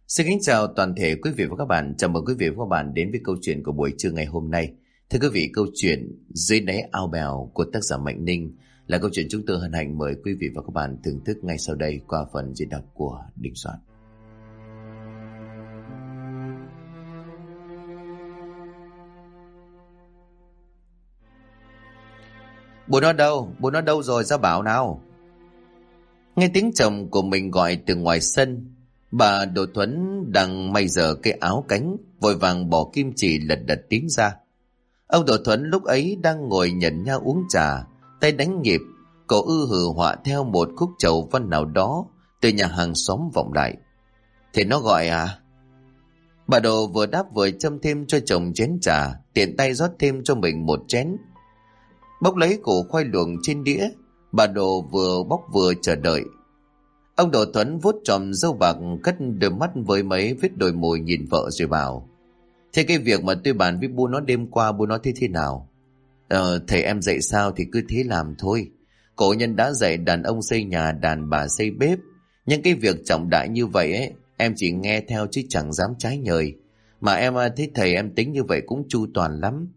Xin kính chào toàn thể quý vị và các bạn. Chào mừng quý vị và các bạn đến với câu chuyện của buổi trưa ngày hôm nay. Thưa quý vị, câu chuyện Dưới đáy ao bèo của tác giả Mạnh Ninh là câu chuyện chúng tôi hân hạnh mời quý vị và các bạn thưởng thức ngay sau đây qua phần diễn đọc của Đình Soạn. Bố nó đâu? Bố nó đâu rồi? Ra bảo nào. Nghe tiếng chồng của mình gọi từ ngoài sân, bà Đỗ Thuấn đang may giờ cái áo cánh, vội vàng bỏ kim chỉ lật đật tiến ra. Ông Đỗ Thuấn lúc ấy đang ngồi nhẩn nha uống trà, tay đánh nhịp, cậu hừ họa theo một khúc chầu văn nào đó từ nhà hàng xóm vọng lại. Thế nó gọi à? Bà Đỗ vừa đáp vừa châm thêm cho chồng chén trà, tiện tay rót thêm cho mình một chén. Bốc lấy củ khoai luộc trên đĩa, bà Đỗ vừa bóc vừa chờ đợi. Ông Đỗ Thuấn vuốt tròm râu bạc, cất đôi mắt với mấy vết đồi mồi nhìn vợ rồi bảo: Thế cái việc mà tôi bàn với bố nó đêm qua, bố nó thế nào? Thầy em dạy sao thì cứ thế làm thôi. Cổ nhân đã dạy đàn ông xây nhà, đàn bà xây bếp. Nhưng cái việc trọng đại như vậy ấy, em chỉ nghe theo chứ chẳng dám trái nhời. Mà em thấy thầy em tính như vậy cũng chu toàn lắm.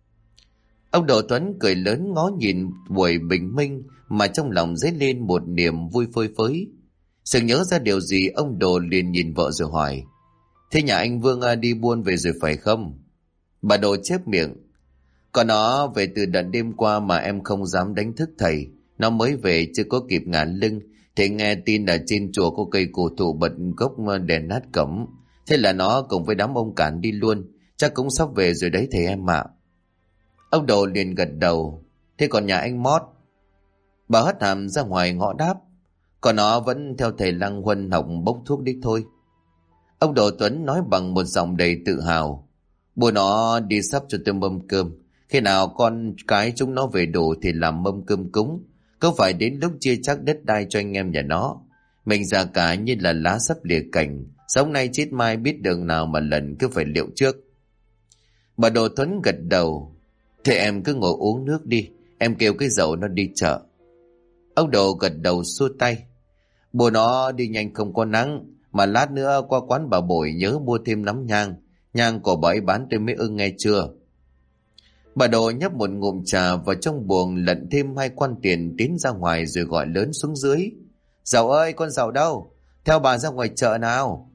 Ông Đỗ Thuấn cười lớn ngó nhìn buổi bình minh mà trong lòng dấy lên một niềm vui phơi phới. Sự nhớ ra điều gì, ông Đỗ liền nhìn vợ rồi hỏi: Thế nhà anh Vương đi buôn về rồi phải không? Bà Đỗ chép miệng: Còn nó về từ đợt đêm qua mà em không dám đánh thức thầy. Nó mới về chưa có kịp ngả lưng thì nghe tin là trên chùa có cây cổ thụ bật gốc đèn nát cổng. Thế là nó cùng với đám ông cản đi luôn. Chắc cũng sắp về rồi đấy thầy em ạ. Ông Đỗ liền gật đầu: Thế còn nhà anh Mót? Bà hất hàm ra ngoài ngõ đáp: Còn nó vẫn theo thầy Lăng Huân học bốc thuốc đích thôi. Ông Đỗ Tuấn nói bằng một giọng đầy tự hào: Bố nó đi sắp cho tôi mâm cơm. Khi nào con cái chúng nó về đủ thì làm mâm cơm cúng. Có phải đến lúc chia chác đất đai cho anh em nhà nó. Mình già cả như là lá sắp lìa cành, sống nay chết mai biết đường nào mà lần, cứ phải liệu trước. Bà Đỗ Tuấn gật đầu: Thế em cứ ngồi uống nước đi, em kêu cái dậu nó đi chợ. Ông Đỗ gật đầu xua tay: Bố nó đi nhanh không có nắng, mà lát nữa qua quán bà Bội nhớ mua thêm nắm nhang. Nhang của bà ấy bán tôi mới ưng, nghe chưa? Bà Đỗ nhấp một ngụm trà vào trong buồng, lận thêm 2 quan tiền tiến ra ngoài rồi gọi lớn xuống dưới: Dậu ơi, con Dậu đâu? Theo bà ra ngoài chợ nào.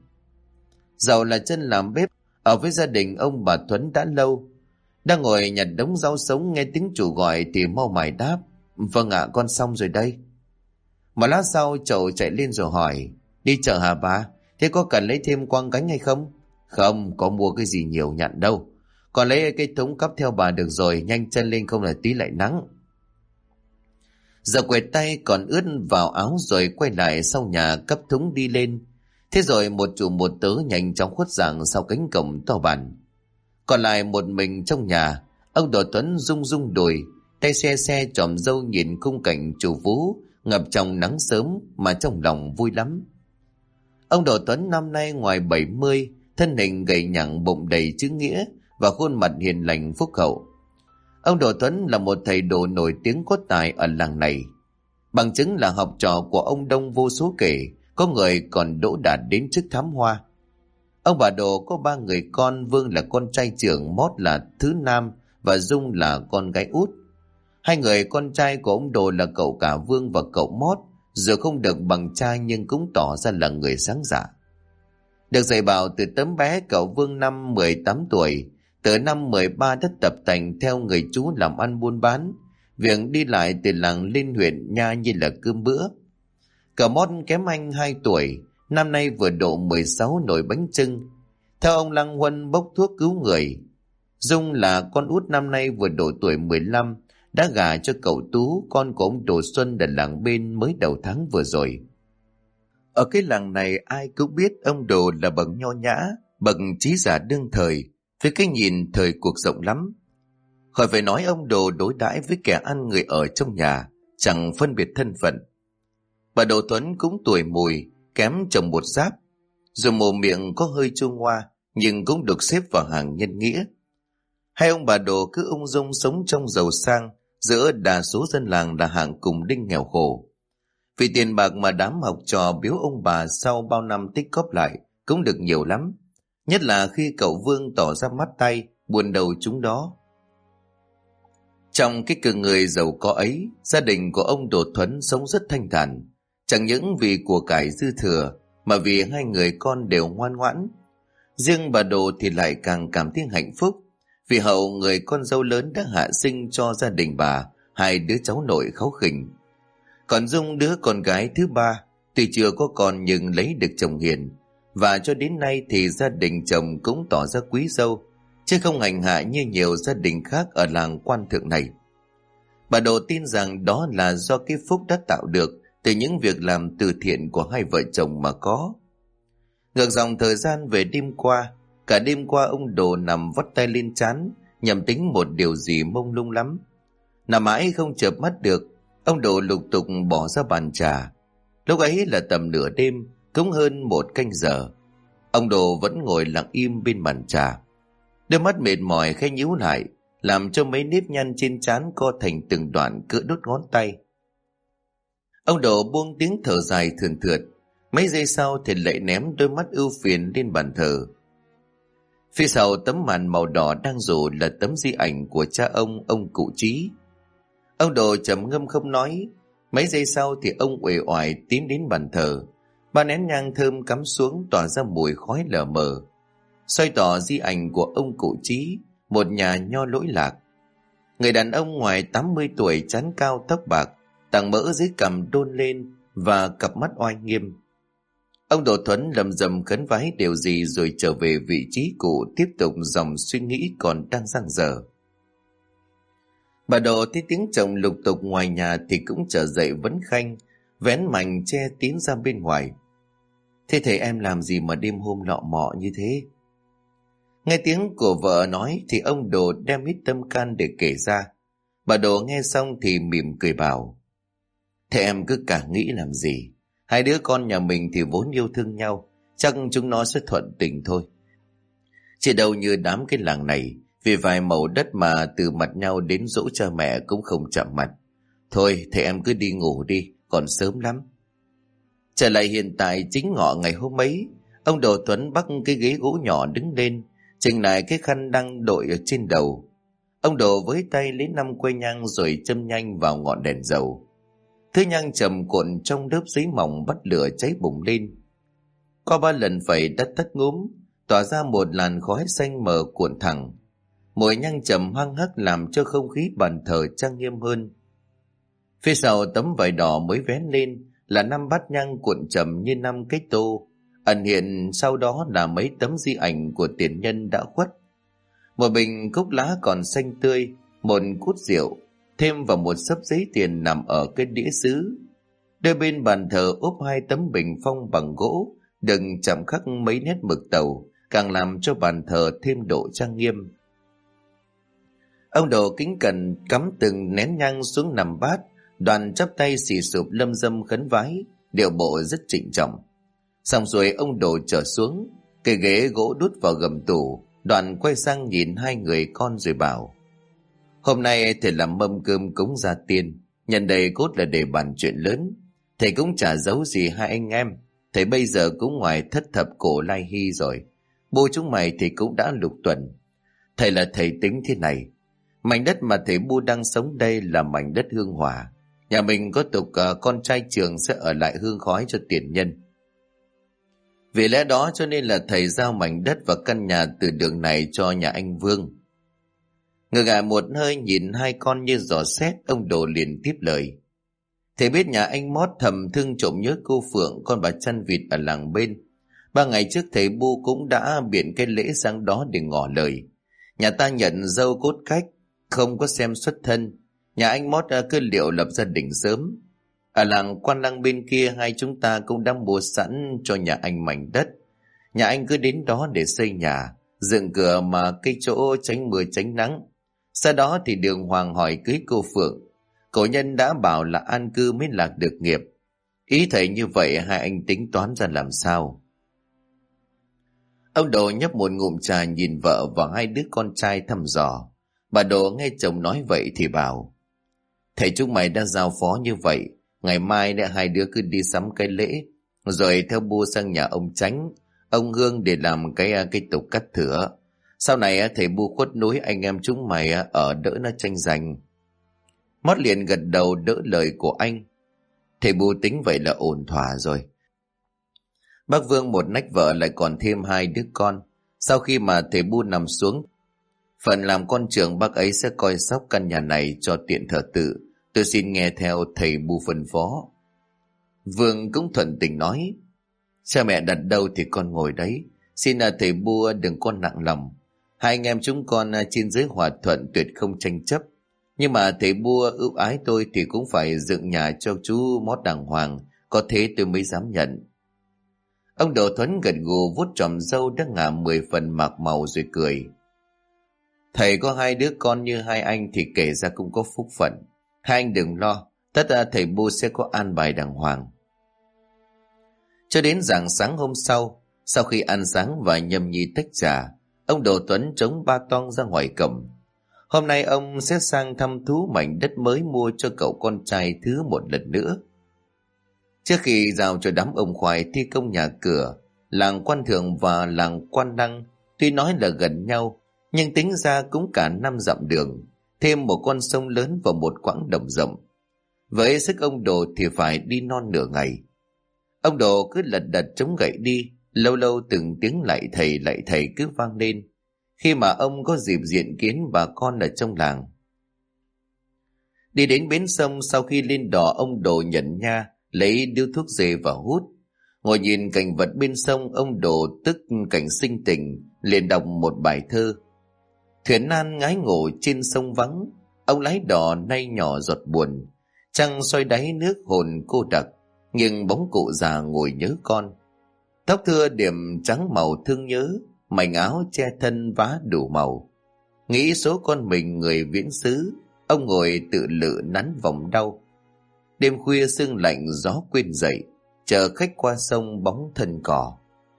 Dậu là chân làm bếp ở với gia đình ông bà Thuấn đã lâu. Đang ngồi nhặt đống rau sống, nghe tiếng chủ gọi thì mau mải đáp: Vâng ạ, con xong rồi đây. Một lát sau Chậu chạy lên rồi hỏi: Đi chợ hả bà? Thế có cần lấy thêm quăng cánh hay không? Không có mua cái gì nhiều nhặn đâu. Còn lấy cái thúng cắp theo bà được rồi, nhanh chân lên không là tí lại nắng. Giờ quẹt tay còn ướt vào áo rồi quay lại sau nhà cấp thúng đi lên. Thế rồi một chủ một tớ nhanh chóng khuất dạng sau cánh cổng to bản. Còn lại một mình trong nhà, ông Đỗ Tuấn rung rung đùi, tay xe xe chòm râu nhìn khung cảnh chủ phú ngập trong nắng sớm mà trong lòng vui lắm. Ông Đỗ Tuấn năm nay ngoài 70, thân hình gầy nhẳng, bụng đầy chữ nghĩa và khuôn mặt hiền lành phúc hậu. Ông Đỗ Tuấn là một thầy đồ nổi tiếng có tài ở làng này. Bằng chứng là học trò của ông đông vô số kể, có người còn đỗ đạt đến chức thám hoa. Ông bà Đỗ có 3 người con, Vương là con trai trưởng, Mót là thứ nam và Dung là con gái út. 2 người con trai của ông Đỗ là cậu cả Vương và cậu Mót, dù không được bằng trai nhưng cũng tỏ ra là người sáng dạ. Được dạy bảo từ tấm bé, cậu Vương năm 18 tuổi, từ năm 13 đã tập tành theo người chú làm ăn buôn bán, việc đi lại từ làng lên huyện nha như là cơm bữa. Cậu Mót kém anh 2 tuổi, năm nay vừa độ 16 nồi bánh chưng, theo ông Lăng Huân bốc thuốc cứu người. Dung là con út năm nay vừa độ tuổi 15, đã gả cho cậu Tú, con của ông Đồ Xuân ở làng bên mới đầu tháng vừa rồi. Ở cái làng này ai cũng biết ông Đồ là bậc nho nhã, bậc trí giả đương thời, với cái nhìn thời cuộc rộng lắm. Khỏi phải nói ông Đồ đối đãi với kẻ ăn người ở trong nhà, chẳng phân biệt thân phận. Bà Đỗ Tuấn cũng tuổi mùi, kém chồng một giáp, dù mồm miệng có hơi chua ngoa, nhưng cũng được xếp vào hàng nhân nghĩa. Hai ông bà Đồ cứ ung dung sống trong giàu sang, giữa đa số dân làng là hạng cùng đinh nghèo khổ. Vì tiền bạc mà đám học trò biếu ông bà sau bao năm tích góp lại cũng được nhiều lắm. Nhất là khi cậu Vương tỏ ra mắt tay, buồn đầu chúng đó. Trong cái cơ người giàu có ấy, gia đình của ông Đồ Thuấn sống rất thanh thản. Chẳng những vì của cải dư thừa, mà vì hai người con đều ngoan ngoãn. Riêng bà Đồ thì lại càng cảm thấy hạnh phúc, vì hậu người con dâu lớn đã hạ sinh cho gia đình bà hai đứa cháu nội kháu khỉnh. Còn Dung, đứa con gái thứ ba, tuy chưa có con nhưng lấy được chồng hiền, và cho đến nay thì gia đình chồng cũng tỏ ra quý dâu, chứ không hành hạ như nhiều gia đình khác ở làng Quan Thượng này. Bà Đồ tin rằng đó là do cái phúc đã tạo được từ những việc làm từ thiện của hai vợ chồng mà có. Ngược dòng thời gian về đêm qua, cả đêm qua ông Đồ nằm vắt tay lên trán, nhằm tính một điều gì mông lung lắm. Nằm mãi không chợp mắt được, ông Đồ lục tục bỏ ra bàn trà. Lúc ấy là tầm nửa đêm, cũng hơn 1 canh giờ. Ông Đồ vẫn ngồi lặng im bên bàn trà. Đôi mắt mệt mỏi khẽ nhíu lại, làm cho mấy nếp nhăn trên trán co thành từng đoạn cỡ đốt ngón tay. Ông Đồ buông tiếng thở dài thườn thượt. Mấy giây sau thì lại ném đôi mắt ưu phiền lên bàn thờ. Phía sau tấm màn màu đỏ đang rủ là tấm di ảnh của cha ông Cụ Chí. Ông Đồ trầm ngâm không nói. Mấy giây sau thì ông uể oải tiến đến bàn thờ. 3 nén nhang thơm cắm xuống tỏa ra mùi khói lờ mờ, xoay tỏ di ảnh của ông Cụ Chí, một nhà nho lỗi lạc. Người đàn ông ngoài 80 tuổi, trán cao tóc bạc, tàng mỡ dưới cằm đôn lên và cặp mắt oai nghiêm. Ông Đồ Thuấn lầm rầm khấn vái điều gì rồi trở về vị trí cũ, tiếp tục dòng suy nghĩ còn đang dang dở. Bà Đồ thấy tiếng chồng lục tục ngoài nhà thì cũng trở dậy vấn khanh, vén mành che tiến ra bên ngoài. Thế thầy em làm gì mà đêm hôm lọ mọ như thế? Nghe tiếng của vợ nói thì ông Đồ đem hết tâm can để kể ra. Bà Đồ nghe xong thì mỉm cười bảo: Thế em cứ cả nghĩ làm gì? Hai đứa con nhà mình thì vốn yêu thương nhau, chắc chúng nó sẽ thuận tình thôi. Chỉ đâu như đám cái làng này, vì vài mẩu đất mà từ mặt nhau đến dỗ cha mẹ cũng không chạm mặt. Thôi thầy em cứ đi ngủ đi, còn sớm lắm. Trở lại hiện tại chính ngọ ngày hôm ấy, ông Đồ Tuấn bắt cái ghế gỗ nhỏ đứng lên, chỉnh lại cái khăn đang đội ở trên đầu. Ông Đồ với tay lấy 5 que nhang rồi châm nhanh vào ngọn đèn dầu. Thứ nhang chầm cuộn trong lớp giấy mỏng bắt lửa cháy bùng lên. Qua 3 lần phẩy đã tắt ngúm, tỏa ra một làn khói xanh mờ cuộn thẳng. Mùi nhang trầm hăng hắc làm cho không khí bàn thờ trang nghiêm hơn. Phía sau tấm vải đỏ mới vén lên là 5 bát nhang cuộn trầm như 5 cái tô, ẩn hiện sau đó là mấy tấm di ảnh của tiền nhân đã khuất. Một bình cúc lá còn xanh tươi, một cút rượu, thêm vào một xấp giấy tiền nằm ở cái đĩa sứ. Đôi bên bàn thờ úp 2 tấm bình phong bằng gỗ, đừng chạm khắc mấy nét mực tàu, càng làm cho bàn thờ thêm độ trang nghiêm. Ông Đồ kính cẩn cắm từng nén nhang xuống 5 bát, đoàn chắp tay xì sụp lâm dâm khấn vái, điệu bộ rất trịnh trọng. Xong rồi ông Đồ trở xuống, cái ghế gỗ đút vào gầm tủ, đoàn quay sang nhìn hai người con rồi bảo: Hôm nay thầy làm mâm cơm cúng gia tiên, nhân đây cốt là để bàn chuyện lớn. Thầy cũng chả giấu gì hai anh em, thầy bây giờ cũng ngoài thất thập cổ lai hy rồi. Bố chúng mày thì cũng đã lục tuần. Thầy là thầy tính thế này, mảnh đất mà thầy Bu đang sống đây là mảnh đất hương hỏa. Nhà mình có tục con trai trưởng sẽ ở lại hương khói cho tiền nhân. Vì lẽ đó cho nên là thầy giao mảnh đất và căn nhà từ đường này cho nhà anh Vương. Ngược lại một hơi nhìn hai con như dò xét, ông Đồ liền tiếp lời: Thầy biết nhà anh Mót thầm thương trộm nhớ cô Phượng, con bà chăn vịt ở làng bên. 3 ngày trước thầy Bu cũng đã biện cái lễ sang đó để ngỏ lời. Nhà ta nhận dâu cốt cách, không có xem xuất thân. Nhà anh Mót cứ liệu lập gia đình sớm. Ở làng Quan Lăng bên kia hai chúng ta cũng đã mua sẵn cho nhà anh mảnh đất. Nhà anh cứ đến đó để xây nhà, dựng cửa mà cây chỗ tránh mưa tránh nắng. Sau đó thì đường hoàng hỏi cưới cô Phượng. Cổ nhân đã bảo là an cư mới lạc được nghiệp. Ý thầy như vậy hai anh tính toán ra làm sao? Ông Đồ nhấp một ngụm trà nhìn vợ và hai đứa con trai thăm dò. Bà Đồ nghe chồng nói vậy thì bảo: Thầy chúng mày đã giao phó như vậy, ngày mai hai đứa cứ đi sắm cái lễ, rồi theo Bu sang nhà ông Chánh. ông Hương để làm cái tục cắt thửa. Sau này thầy Bu khuất núi, anh em chúng mày ở đỡ nó tranh giành. Mót liền gật đầu đỡ lời của anh. Thầy Bu tính vậy là ổn thỏa rồi. Bác Vương một nách vợ lại còn thêm 2 đứa con. Sau khi mà thầy Bu nằm xuống, phần làm con trưởng bác ấy sẽ coi sóc căn nhà này cho tiện thờ tự. Tôi xin nghe theo thầy Bu phân phó. Vương cũng thuận tình nói, cha mẹ đặt đâu thì con ngồi đấy. Xin thầy Bu đừng có nặng lòng. 2 anh em chúng con trên dưới hòa thuận, tuyệt không tranh chấp. Nhưng mà thầy Bu ưu ái tôi thì cũng phải dựng nhà cho chú Mót đàng hoàng, có thế tôi mới dám nhận. Ông Đồ Thuấn gật gù vuốt tròm râu đã ngả 10 phần mạc màu rồi cười. Thầy có 2 đứa con như 2 anh thì kể ra cũng có phúc phận. 2 anh đừng lo, tất thầy Bu sẽ có an bài đàng hoàng. Cho đến rạng sáng hôm sau khi ăn sáng và nhâm nhi tách trà, ông Đồ Tuấn chống ba toang ra ngoài cổng. Hôm nay ông sẽ sang thăm thú mảnh đất mới mua cho cậu con trai thứ một lần nữa. Trước khi giao cho đám ông khoai thi công nhà cửa, làng Quan Thượng và làng Quan Năng tuy nói là gần nhau, nhưng tính ra cũng cả 5 dặm đường, thêm một con sông lớn và một quãng đồng rộng. Với sức ông Đồ thì phải đi non nửa ngày. Ông Đồ cứ lật đật chống gậy đi, lâu lâu từng tiếng lại thầy cứ vang lên, khi mà ông có dịp diện kiến bà con ở trong làng. Đi đến bến sông, sau khi lên đò, ông Đồ nhận nha, lấy điếu thuốc dê và hút. Ngồi nhìn cảnh vật bên sông, ông Đồ tức cảnh sinh tình, liền đọc một bài thơ. Thuyền nan ngái ngủ trên sông vắng, ông lái đò nay nhỏ giọt buồn. Trăng soi đáy nước hồn cô đặc, nhưng bóng cụ già ngồi nhớ con. Tóc thưa điểm trắng màu thương nhớ, mảnh áo che thân vá đủ màu. Nghĩ số con mình người viễn xứ, ông ngồi tự lự nắn vòng đau. Đêm khuya sương lạnh gió quên dậy, chờ khách qua sông bóng thân cỏ.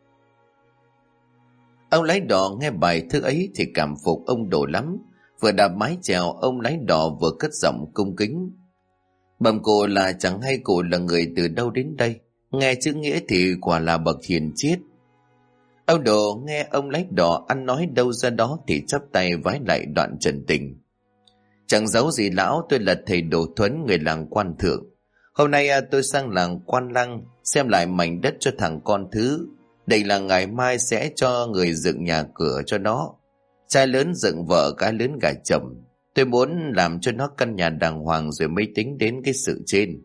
Ông lái đò nghe bài thơ ấy thì cảm phục ông Đồ lắm. Vừa đạp mái chèo, ông lái đò vừa cất giọng cung kính. Bẩm cụ là chẳng hay cụ là người từ đâu đến đây, nghe chữ nghĩa thì quả là bậc hiền triết. Ông Đồ nghe ông lái đò ăn nói đâu ra đó thì chắp tay vái lại đoạn trần tình. Chẳng giấu gì lão, tôi là thầy Đồ Thuấn, người làng Quan Thượng. Hôm nay tôi sang làng Quan Lăng xem lại mảnh đất cho thằng con thứ. Đây là ngày mai sẽ cho người dựng nhà cửa cho nó. Trai lớn dựng vợ, cái lớn gả chồng. Tôi muốn làm cho nó căn nhà đàng hoàng rồi mới tính đến cái sự trên.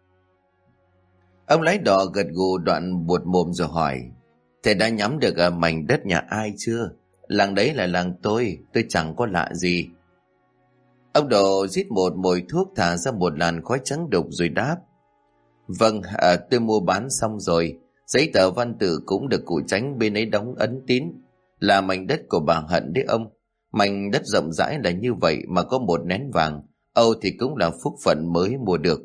Ông lái đò gật gù đoạn buột mồm rồi hỏi, thầy đã nhắm được mảnh đất nhà ai chưa? Làng đấy là làng tôi chẳng có lạ gì. Ông Đồ rít một mồi thuốc, thả ra một làn khói trắng đục rồi đáp, vâng, tôi mua bán xong rồi. Giấy tờ văn tự cũng được cụ Chánh bên ấy đóng ấn tín, là mảnh đất của bà Hận đấy ông. Mảnh đất rộng rãi là như vậy mà có một nén vàng, âu thì cũng là phúc phận mới mua được.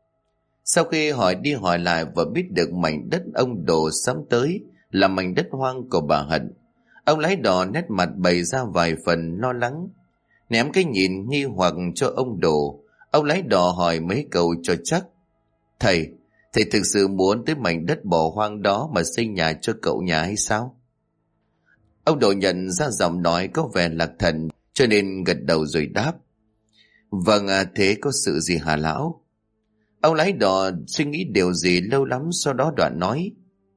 Sau khi hỏi đi hỏi lại và biết được mảnh đất ông Đồ sắm tới là mảnh đất hoang của bà Hận, ông lái đò nét mặt bày ra vài phần lo lắng. Ném cái nhìn nghi hoặc cho ông Đồ, ông lái đò hỏi mấy câu cho chắc. Thầy thực sự muốn tới mảnh đất bỏ hoang đó mà xây nhà cho cậu nhà hay sao? Ông Đồ nhận ra giọng nói có vẻ lạc thần, cho nên gật đầu rồi đáp, vâng, thế có sự gì hả lão? Ông lái đò suy nghĩ điều gì lâu lắm, sau đó đoạn nói,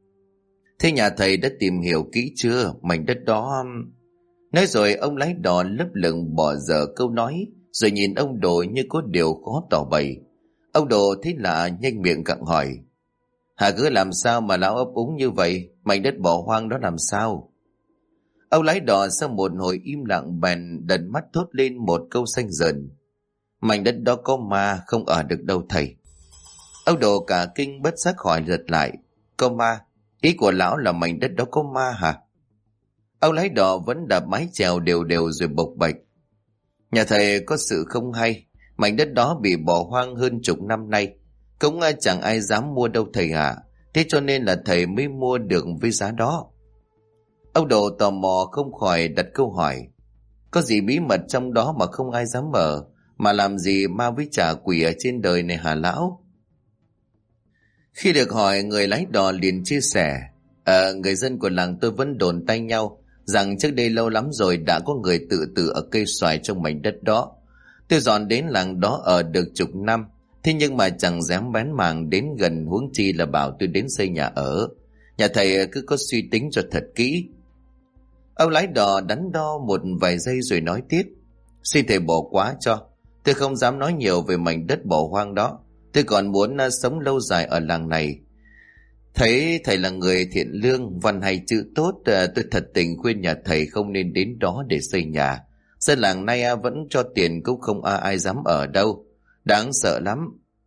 thế nhà thầy đã tìm hiểu kỹ chưa? Mảnh đất đó... Nói rồi ông lái đò lấp lửng bỏ dở câu nói, rồi nhìn ông Đồ như có điều khó tỏ bày. Ông Đồ thấy lạ, nhanh miệng gặng hỏi, hả, cứ làm sao mà lão ấp úng như vậy? Mảnh đất bỏ hoang đó làm sao? Ông lái đò sau một hồi im lặng bèn đần mắt thốt lên một câu xanh dần, mảnh đất đó có ma, không ở được đâu thầy. Ông Đồ cả kinh bất giác hỏi lật lại, có ma? Ý của lão là mảnh đất đó có ma hả? Ông lái đò vẫn đạp mái chèo đều đều rồi bộc bạch, nhà thầy có sự không hay, mảnh đất đó bị bỏ hoang hơn chục năm nay, cũng chẳng ai dám mua đâu thầy ạ. Thế cho nên là thầy mới mua được với giá đó. Ông Đồ tò mò không khỏi đặt câu hỏi, có gì bí mật trong đó mà không ai dám mở, mà làm gì ma với trả quỷ ở trên đời này hả lão? Khi được hỏi, người lái đò liền chia sẻ, Người dân của làng tôi vẫn đồn tay nhau rằng trước đây lâu lắm rồi đã có người tự tử ở cây xoài trong mảnh đất đó. Tôi dọn đến làng đó ở được chục năm, thế nhưng mà chẳng dám bén mảng đến gần, huống chi là bảo tôi đến xây nhà ở. Nhà thầy cứ có suy tính cho thật kỹ. Ông lái đò đắn đo một vài giây rồi nói tiếp: Xin thầy bỏ quá cho. Tôi không dám nói nhiều về mảnh đất bỏ hoang đó. Tôi còn muốn sống lâu dài ở làng này. Thấy thầy là người thiện lương, văn hay chữ tốt, tôi thật tình khuyên nhà thầy không nên đến đó để xây nhà. Dân làng nay vẫn cho tiền cũng không ai dám ở đâu. Đáng sợ lắm.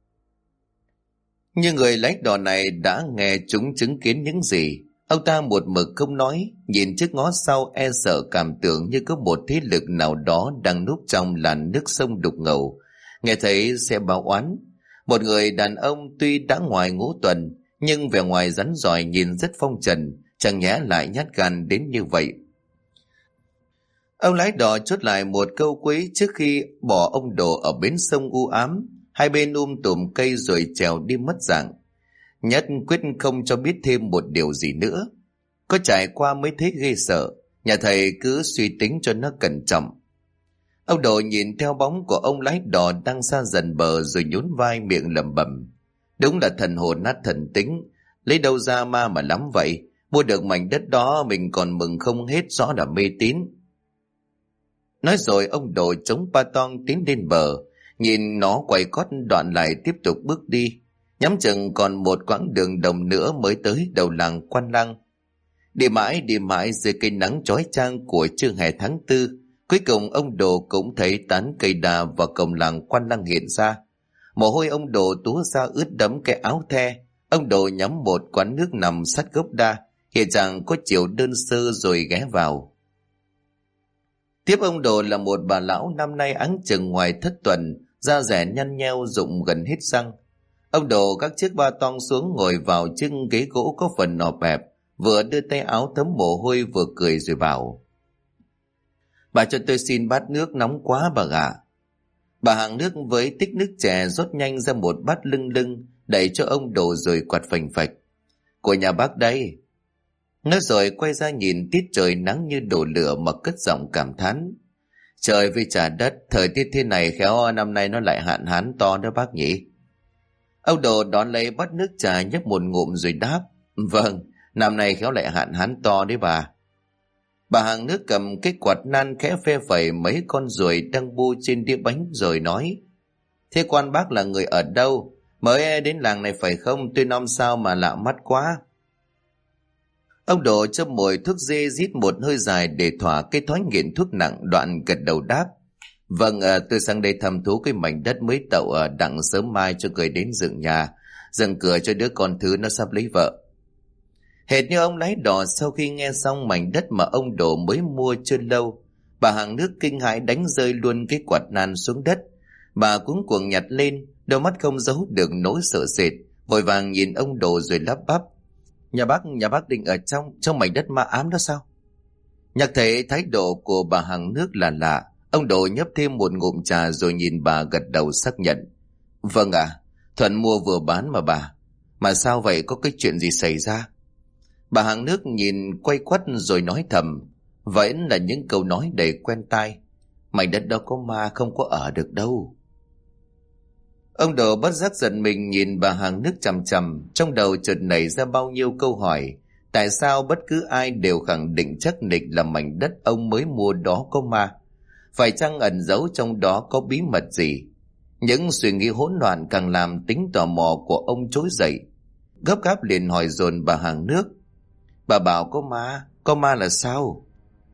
Nhưng người lái đò này đã nghe chúng chứng kiến những gì. Ông ta một mực không nói, nhìn trước ngó sau e sợ cảm tưởng như có một thế lực nào đó đang núp trong làn nước sông đục ngầu. Nghe thấy sẽ báo oán. Một người đàn ông tuy đã ngoài ngũ tuần, nhưng vẻ ngoài rắn rỏi nhìn rất phong trần, chẳng nhẽ lại nhát gan đến như vậy. Ông lái đò chốt lại một câu cuối trước khi bỏ ông Đồ ở bến sông u ám. Hai bên tùm cây rồi trèo đi mất dạng. Nhất quyết không cho biết thêm một điều gì nữa. Có trải qua mới thấy ghê sợ. Nhà thầy cứ suy tính cho nó cẩn trọng. Ông Đồ nhìn theo bóng của ông lái đò đang xa dần bờ rồi nhún vai miệng lẩm bẩm: Đúng là thần hồn nát thần tính, lấy đâu ra ma mà lắm vậy. Mua được mảnh đất đó mình còn mừng không hết, rõ là mê tín. Nói rồi ông Đồ chống ba toang tiến đến bờ, nhìn nó quay cót đoạn lại tiếp tục bước đi. Nhắm chừng còn một quãng đường đồng nữa mới tới đầu làng Quan Lăng. Đi mãi dưới cây nắng chói chang của trưa hè tháng 4, cuối cùng ông Đồ cũng thấy tán cây đà và cổng làng Quan Lăng hiện ra. Mồ hôi ông Đồ túa ra ướt đẫm cái áo the. Ông Đồ nhắm một quán nước nằm sát gốc đa, hiện rằng có chiều đơn sơ rồi ghé vào. Tiếp ông Đồ là một bà lão năm nay áng chừng ngoài thất tuần, da rẻ nhăn nheo rụng gần hết răng. Ông Đồ gác chiếc ba toang xuống ngồi vào chiếc ghế gỗ có phần nọ bẹp, vừa đưa tay áo thấm mồ hôi vừa cười rồi bảo: Bà cho tôi xin bát nước, nóng quá bà ạ. Bà hàng nước với tích nước chè rót nhanh ra một bát lưng lưng, đẩy cho ông Đồ rồi quạt phành phạch: Của nhà bác đây. Nói rồi quay ra nhìn tiết trời nắng như đổ lửa mà cất giọng cảm thán: Trời với trả đất, thời tiết thế này khéo năm nay nó lại hạn hán to đó bác nhỉ. Ông Đồ đón lấy bát nước trà nhấp một ngụm rồi đáp: Vâng, năm nay khéo lại hạn hán to đấy bà. Bà hàng nước cầm cái quạt nan khẽ phe phẩy mấy con ruồi đang bu trên đĩa bánh rồi nói: Thế quan bác là người ở đâu? Mới đến làng này phải không? Tôi nom sao mà lạ mắt quá. Ông Đồ châm mồi thuốc dê rít một hơi dài để thỏa cái thói nghiện thuốc nặng, đoạn gật đầu đáp: Vâng, tôi sang đây thăm thú cái mảnh đất mới tậu, đặng sớm mai cho người đến dựng nhà, dựng cửa cho đứa con thứ nó sắp lấy vợ. Hệt như ông lái đò sau khi nghe xong mảnh đất mà ông Đồ mới mua chưa lâu, bà hàng nước kinh hãi đánh rơi luôn cái quạt nan xuống đất. Bà cuống cuồng nhặt lên, đôi mắt không giấu được nỗi sợ sệt, vội vàng nhìn ông Đồ rồi lắp bắp: Nhà bác định ở trong mảnh đất ma ám đó sao? Nhạc thấy thái độ của bà hàng nước là lạ. Ông Đồ nhấp thêm một ngụm trà rồi nhìn bà gật đầu xác nhận: Vâng ạ, Thuận mua vừa bán mà bà. Mà sao vậy, có cái chuyện gì xảy ra? Bà hàng nước nhìn quay quắt rồi nói thầm, vẫn là những câu nói đầy quen tai: Mảnh đất đó có ma, không có ở được đâu. Ông Đồ bất giác giận mình nhìn bà hàng nước chằm chằm, trong đầu chợt nảy ra bao nhiêu câu hỏi. Tại sao bất cứ ai đều khẳng định chắc nịch là mảnh đất ông mới mua đó có ma? Phải chăng ẩn giấu trong đó có bí mật gì? Những suy nghĩ hỗn loạn càng làm tính tò mò của ông trỗi dậy. Gấp gáp liền hỏi dồn bà hàng nước: Bà bảo có ma là sao?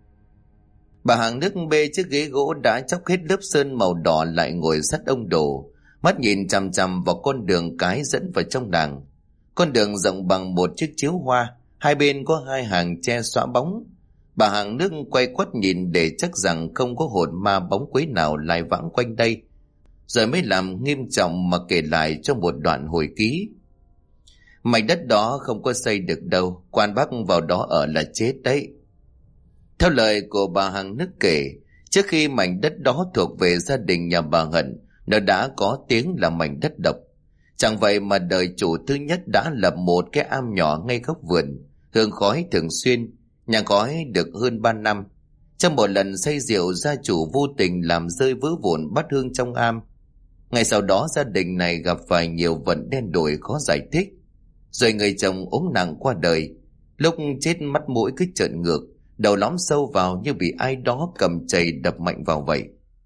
Bà hàng nước bê chiếc ghế gỗ đã chóc hết lớp sơn màu đỏ lại ngồi sát ông Đồ, mắt nhìn chằm chằm vào con đường cái dẫn vào trong làng. Con đường rộng bằng một chiếc chiếu hoa, hai bên có hai hàng tre xõa bóng. Bà hàng nước quay quắt nhìn để chắc rằng không có hồn ma bóng quấy nào lai vãng quanh đây, rồi mới làm nghiêm trọng mà kể lại trong một đoạn hồi ký: Mảnh đất đó không có xây được đâu, quan bác vào đó ở là chết đấy. Theo lời của bà hàng nước kể, trước khi mảnh đất đó thuộc về gia đình nhà bà Hận, nó đã có tiếng là mảnh đất độc. Chẳng vậy mà đời chủ thứ nhất đã lập một cái am nhỏ ngay góc vườn, hương khói thường xuyên, nhà khói được hơn 3 năm. Trong một lần say rượu, gia chủ vô tình làm rơi vỡ vụn bát hương trong am. Ngày sau đó gia đình này gặp phải nhiều vận đen đủi khó giải thích. Rồi người chồng ốm nặng qua đời. Lúc chết mắt mũi cứ trợn ngược, đầu lõm sâu vào như bị ai đó cầm chày đập mạnh vào vậy.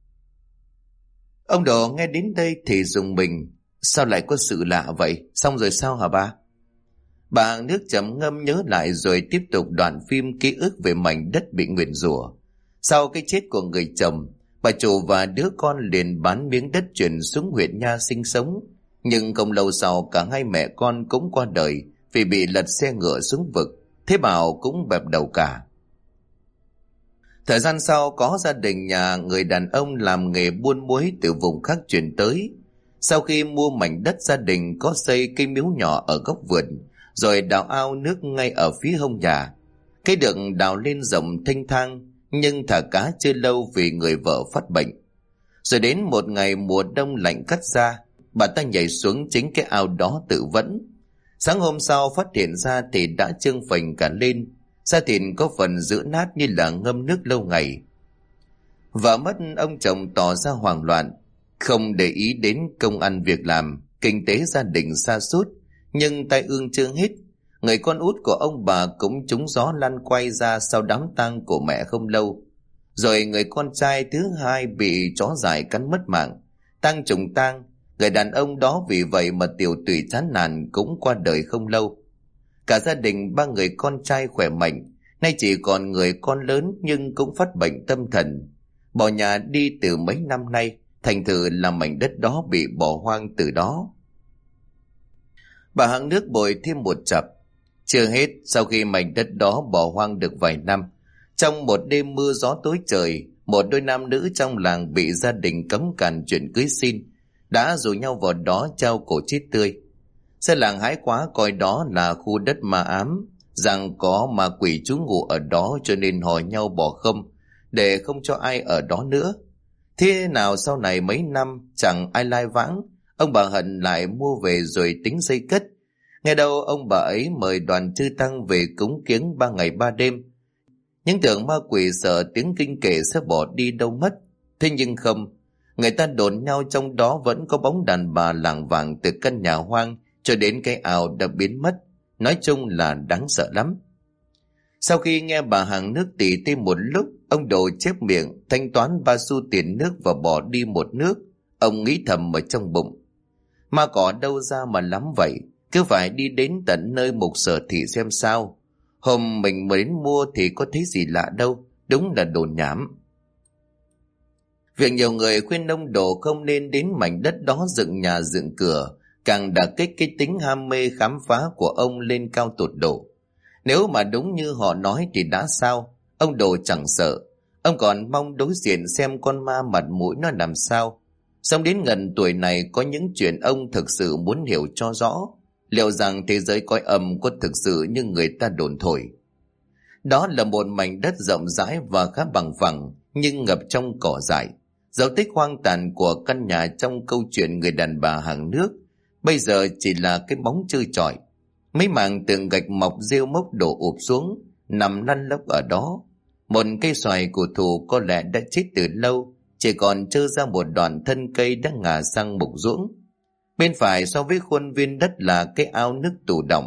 Ông Đồ nghe đến đây thì rùng mình. Sao lại có sự lạ vậy? Xong rồi sao hả ba? Bà hàng nước trầm ngâm nhớ lại rồi tiếp tục đoạn phim ký ức về mảnh đất bị nguyền rủa. Sau cái chết của người chồng, bà chủ và đứa con liền bán miếng đất chuyển xuống huyện Nha sinh sống. Nhưng không lâu sau cả hai mẹ con cũng qua đời vì bị lật xe ngựa xuống vực. Thế Bảo cũng bẹp đầu cả. Thời gian sau có gia đình nhà người đàn ông làm nghề buôn muối từ vùng khác chuyển tới. Sau khi mua mảnh đất, gia đình có xây cây miếu nhỏ ở góc vườn, rồi đào ao nước ngay ở phía hông nhà. Cái đường đào lên rộng thênh thang, nhưng thả cá chưa lâu vì người vợ phát bệnh. Rồi đến một ngày mùa đông lạnh cắt da, bà ta nhảy xuống chính cái ao đó tự vẫn. Sáng hôm sau phát hiện ra thì đã trương phình cả lên, da thịt có phần dữ nát như là ngâm nước lâu ngày. Vợ mất, ông chồng tỏ ra hoảng loạn, không để ý đến công ăn việc làm, kinh tế gia đình sa sút. Nhưng tai ương chưa hết, người con út của ông bà cũng trúng gió lăn quay ra sau đám tang của mẹ không lâu. Rồi người con trai thứ hai bị chó dại cắn mất mạng. Tang trùng tang, người đàn ông đó vì vậy mà tiểu tụy chán nản cũng qua đời không lâu. Cả gia đình 3 người con trai khỏe mạnh, nay chỉ còn người con lớn nhưng cũng phát bệnh tâm thần. Bỏ nhà đi từ mấy năm nay, thành thử là mảnh đất đó bị bỏ hoang từ đó. Bà hàng nước bồi thêm một chập. Chưa hết, sau khi mảnh đất đó bỏ hoang được vài năm, trong một đêm mưa gió tối trời, một đôi nam nữ trong làng bị gia đình cấm cản chuyện cưới xin, đã rủ nhau vào đó trao cổ chết tươi. Dân làng hãi quá coi đó là khu đất ma ám, rằng có ma quỷ trú ngụ ở đó, cho nên hỏi nhau bỏ không, để không cho ai ở đó nữa. Thế nào sau này mấy năm chẳng ai lai vãng, ông bà Hận lại mua về rồi tính xây cất. Nghe đâu ông bà ấy mời đoàn chư tăng về cúng kiếng 3 ngày 3 đêm. Những tưởng ma quỷ sợ tiếng kinh kệ sẽ bỏ đi đâu mất. Thế nhưng không, người ta đồn nhau trong đó vẫn có bóng đàn bà lảng vảng từ căn nhà hoang cho đến cái ao đã biến mất. Nói chung là đáng sợ lắm. Sau khi nghe bà hàng nước tỉ tê một lúc, ông Đồ chép miệng thanh toán 3 xu tiền nước và bỏ đi một nước. Ông nghĩ thầm ở trong bụng, ma cỏ đâu ra mà lắm vậy, cứ phải đi đến tận nơi mục sở thị xem sao. Hôm mình mới đến mua thì có thấy gì lạ đâu, đúng là đồn nhảm. Việc nhiều người khuyên ông Đồ không nên đến mảnh đất đó dựng nhà dựng cửa, càng đả kích cái tính ham mê khám phá của ông lên cao tột độ. Nếu mà đúng như họ nói thì đã sao, ông Đồ chẳng sợ. Ông còn mong đối diện xem con ma mặt mũi nó làm sao. Sống đến gần tuổi này có những chuyện ông thực sự muốn hiểu cho rõ. Liệu rằng thế giới cõi âm có thực sự như người ta đồn thổi? Đó là một mảnh đất rộng rãi và khá bằng phẳng, nhưng ngập trong cỏ dại. Dấu tích hoang tàn của căn nhà trong câu chuyện người đàn bà hàng nước bây giờ chỉ là cái bóng trơ trọi. Mấy mảng tường gạch mọc rêu mốc đổ ụp xuống, nằm lăn lóc ở đó. Một cây xoài cổ thụ có lẽ đã chết từ lâu, chỉ còn trơ ra một đoạn thân cây đã ngả sang mục ruỗng. Bên phải so với khuôn viên đất là cái ao nước tù đọng.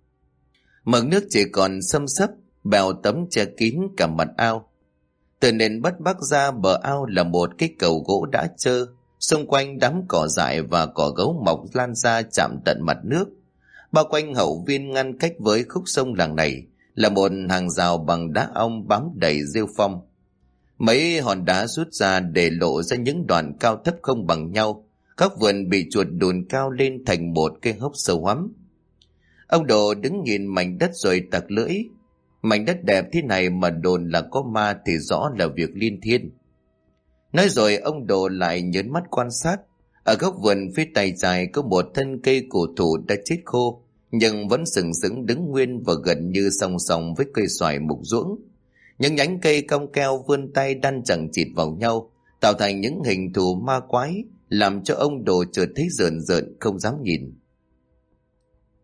Mực nước chỉ còn xâm xấp, bèo tấm che kín cả mặt ao. Từ nền đất bắc ra bờ ao là một cái cầu gỗ đã trơ, xung quanh đám cỏ dại và cỏ gấu mọc lan ra chạm tận mặt nước. Bao quanh hậu viên ngăn cách với khúc sông làng này là một hàng rào bằng đá ong bám đầy rêu phong. Mấy hòn đá rút ra để lộ ra những đoạn cao thấp không bằng nhau. Các vườn bị chuột đùn cao lên thành một cái hốc sâu hoắm. Ông Đồ đứng nhìn mảnh đất rồi tặc lưỡi. Mảnh đất đẹp thế này mà đồn là có ma thì rõ là việc liên thiên. Nói rồi ông Đồ lại nhớn mắt quan sát. Ở góc vườn phía tay trái có một thân cây cổ thụ đã chết khô, nhưng vẫn sừng sững đứng nguyên và gần như song song với cây xoài mục ruỗng. Những nhánh cây cong keo vươn tay đan chằng chịt vào nhau, tạo thành những hình thù ma quái, làm cho ông Đồ chợt thấy rợn rợn không dám nhìn.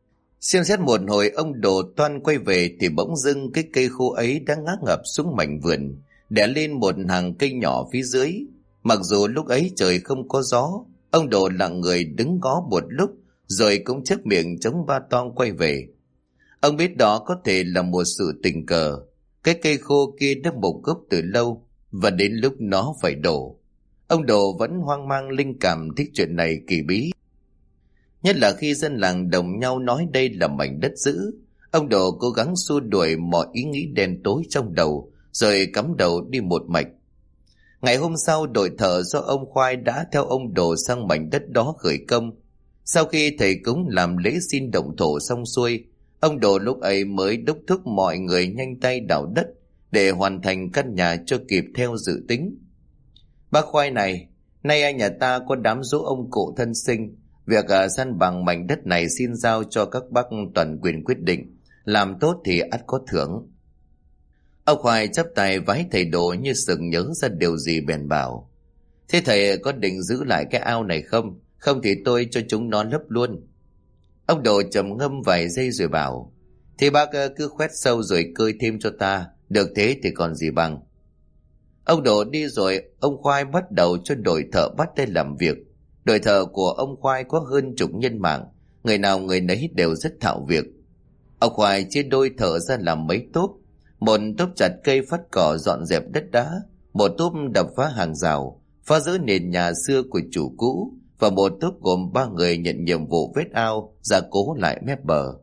Xem xét một hồi, ông Đồ toan quay về thì bỗng dưng cái cây khô ấy đã ngã ngập xuống mảnh vườn, đè lên một hàng cây nhỏ phía dưới. Mặc dù lúc ấy trời không có gió, ông Đồ lặng người đứng ngó một lúc rồi cũng chép miệng chống ba toang quay về. Ông biết đó có thể là một sự tình cờ. Cái cây khô kia đã mục gốc từ lâu và đến lúc nó phải đổ. Ông Đồ vẫn hoang mang linh cảm thích chuyện này kỳ bí. Nhất là khi dân làng đồng nhau nói đây là mảnh đất dữ. Ông Đồ cố gắng xua đuổi mọi ý nghĩ đen tối trong đầu, rồi cắm đầu đi một mạch. Ngày hôm sau, đội thợ do ông Khoai đã theo ông Đồ sang mảnh đất đó khởi công. Sau khi thầy cúng làm lễ xin động thổ xong xuôi, ông Đồ lúc ấy mới đốc thúc mọi người nhanh tay đào đất để hoàn thành căn nhà cho kịp theo dự tính. Bác Khoai này, nay anh nhà ta có đám giỗ ông cụ thân sinh. Việc săn bằng mảnh đất này xin giao cho các bác toàn quyền quyết định. Làm tốt thì ắt có thưởng. Ông Khoai chắp tay vái thầy Đồ như sực nhớ ra điều gì bèn bảo: Thế thầy có định giữ lại cái ao này không? Không thì tôi cho chúng nó lấp luôn. Ông Đồ trầm ngâm vài giây rồi bảo: Thế bác cứ khoét sâu rồi cơi thêm cho ta. Được thế thì còn gì bằng. Ông Đồ đi rồi, ông Khoai bắt đầu cho đội thợ bắt tay làm việc. Đội thợ của ông Khoai có hơn chục nhân mạng, người nào người nấy đều rất thạo việc. Ông Khoai chia đôi thợ ra làm mấy tốp. Một tốp chặt cây phát cỏ dọn dẹp đất đá, một tốp đập phá hàng rào, phá rỡ nền nhà xưa của chủ cũ, và một tốp gồm 3 người nhận nhiệm vụ vết ao, gia cố lại mép bờ.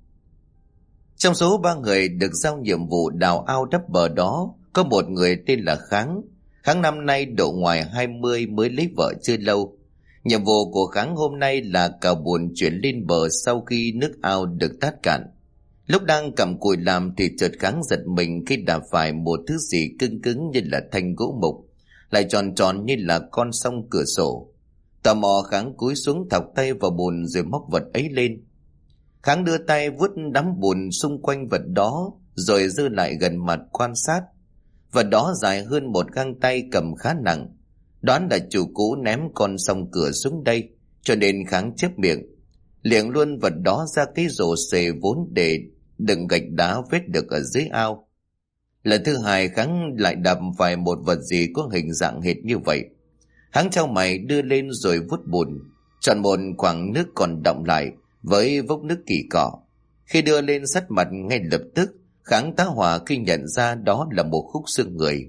Trong số 3 người được giao nhiệm vụ đào ao đắp bờ đó, có một người tên là Kháng. Kháng năm nay độ ngoài 20 mới lấy vợ chưa lâu. Nhiệm vụ của Kháng hôm nay là cào bùn chuyển lên bờ sau khi nước ao được tát cạn. Lúc đang cầm cùi làm thì chợt Kháng giật mình khi đạp phải một thứ gì cứng cứng như là thanh gỗ mục, lại tròn tròn như là con song cửa sổ. Tò mò Kháng cúi xuống thọc tay vào bùn rồi móc vật ấy lên. Kháng đưa tay vuốt đám bùn xung quanh vật đó rồi giơ lại gần mặt quan sát. Vật đó dài hơn một găng tay, cầm khá nặng. Đoán là chủ cũ ném con song cửa xuống đây, cho nên Kháng chép miệng liền luôn vật đó ra cái rổ xề vốn để đựng gạch đá vết được ở dưới ao. Lần thứ hai Kháng lại đập phải một vật gì có hình dạng hệt như vậy. Hắn trao mày đưa lên rồi vuốt bùn, chọn một khoảng nước còn đọng lại với vốc nước kỳ cọ. Khi đưa lên sát mặt, ngay lập tức Kháng tá hỏa khi nhận ra đó là một khúc xương người.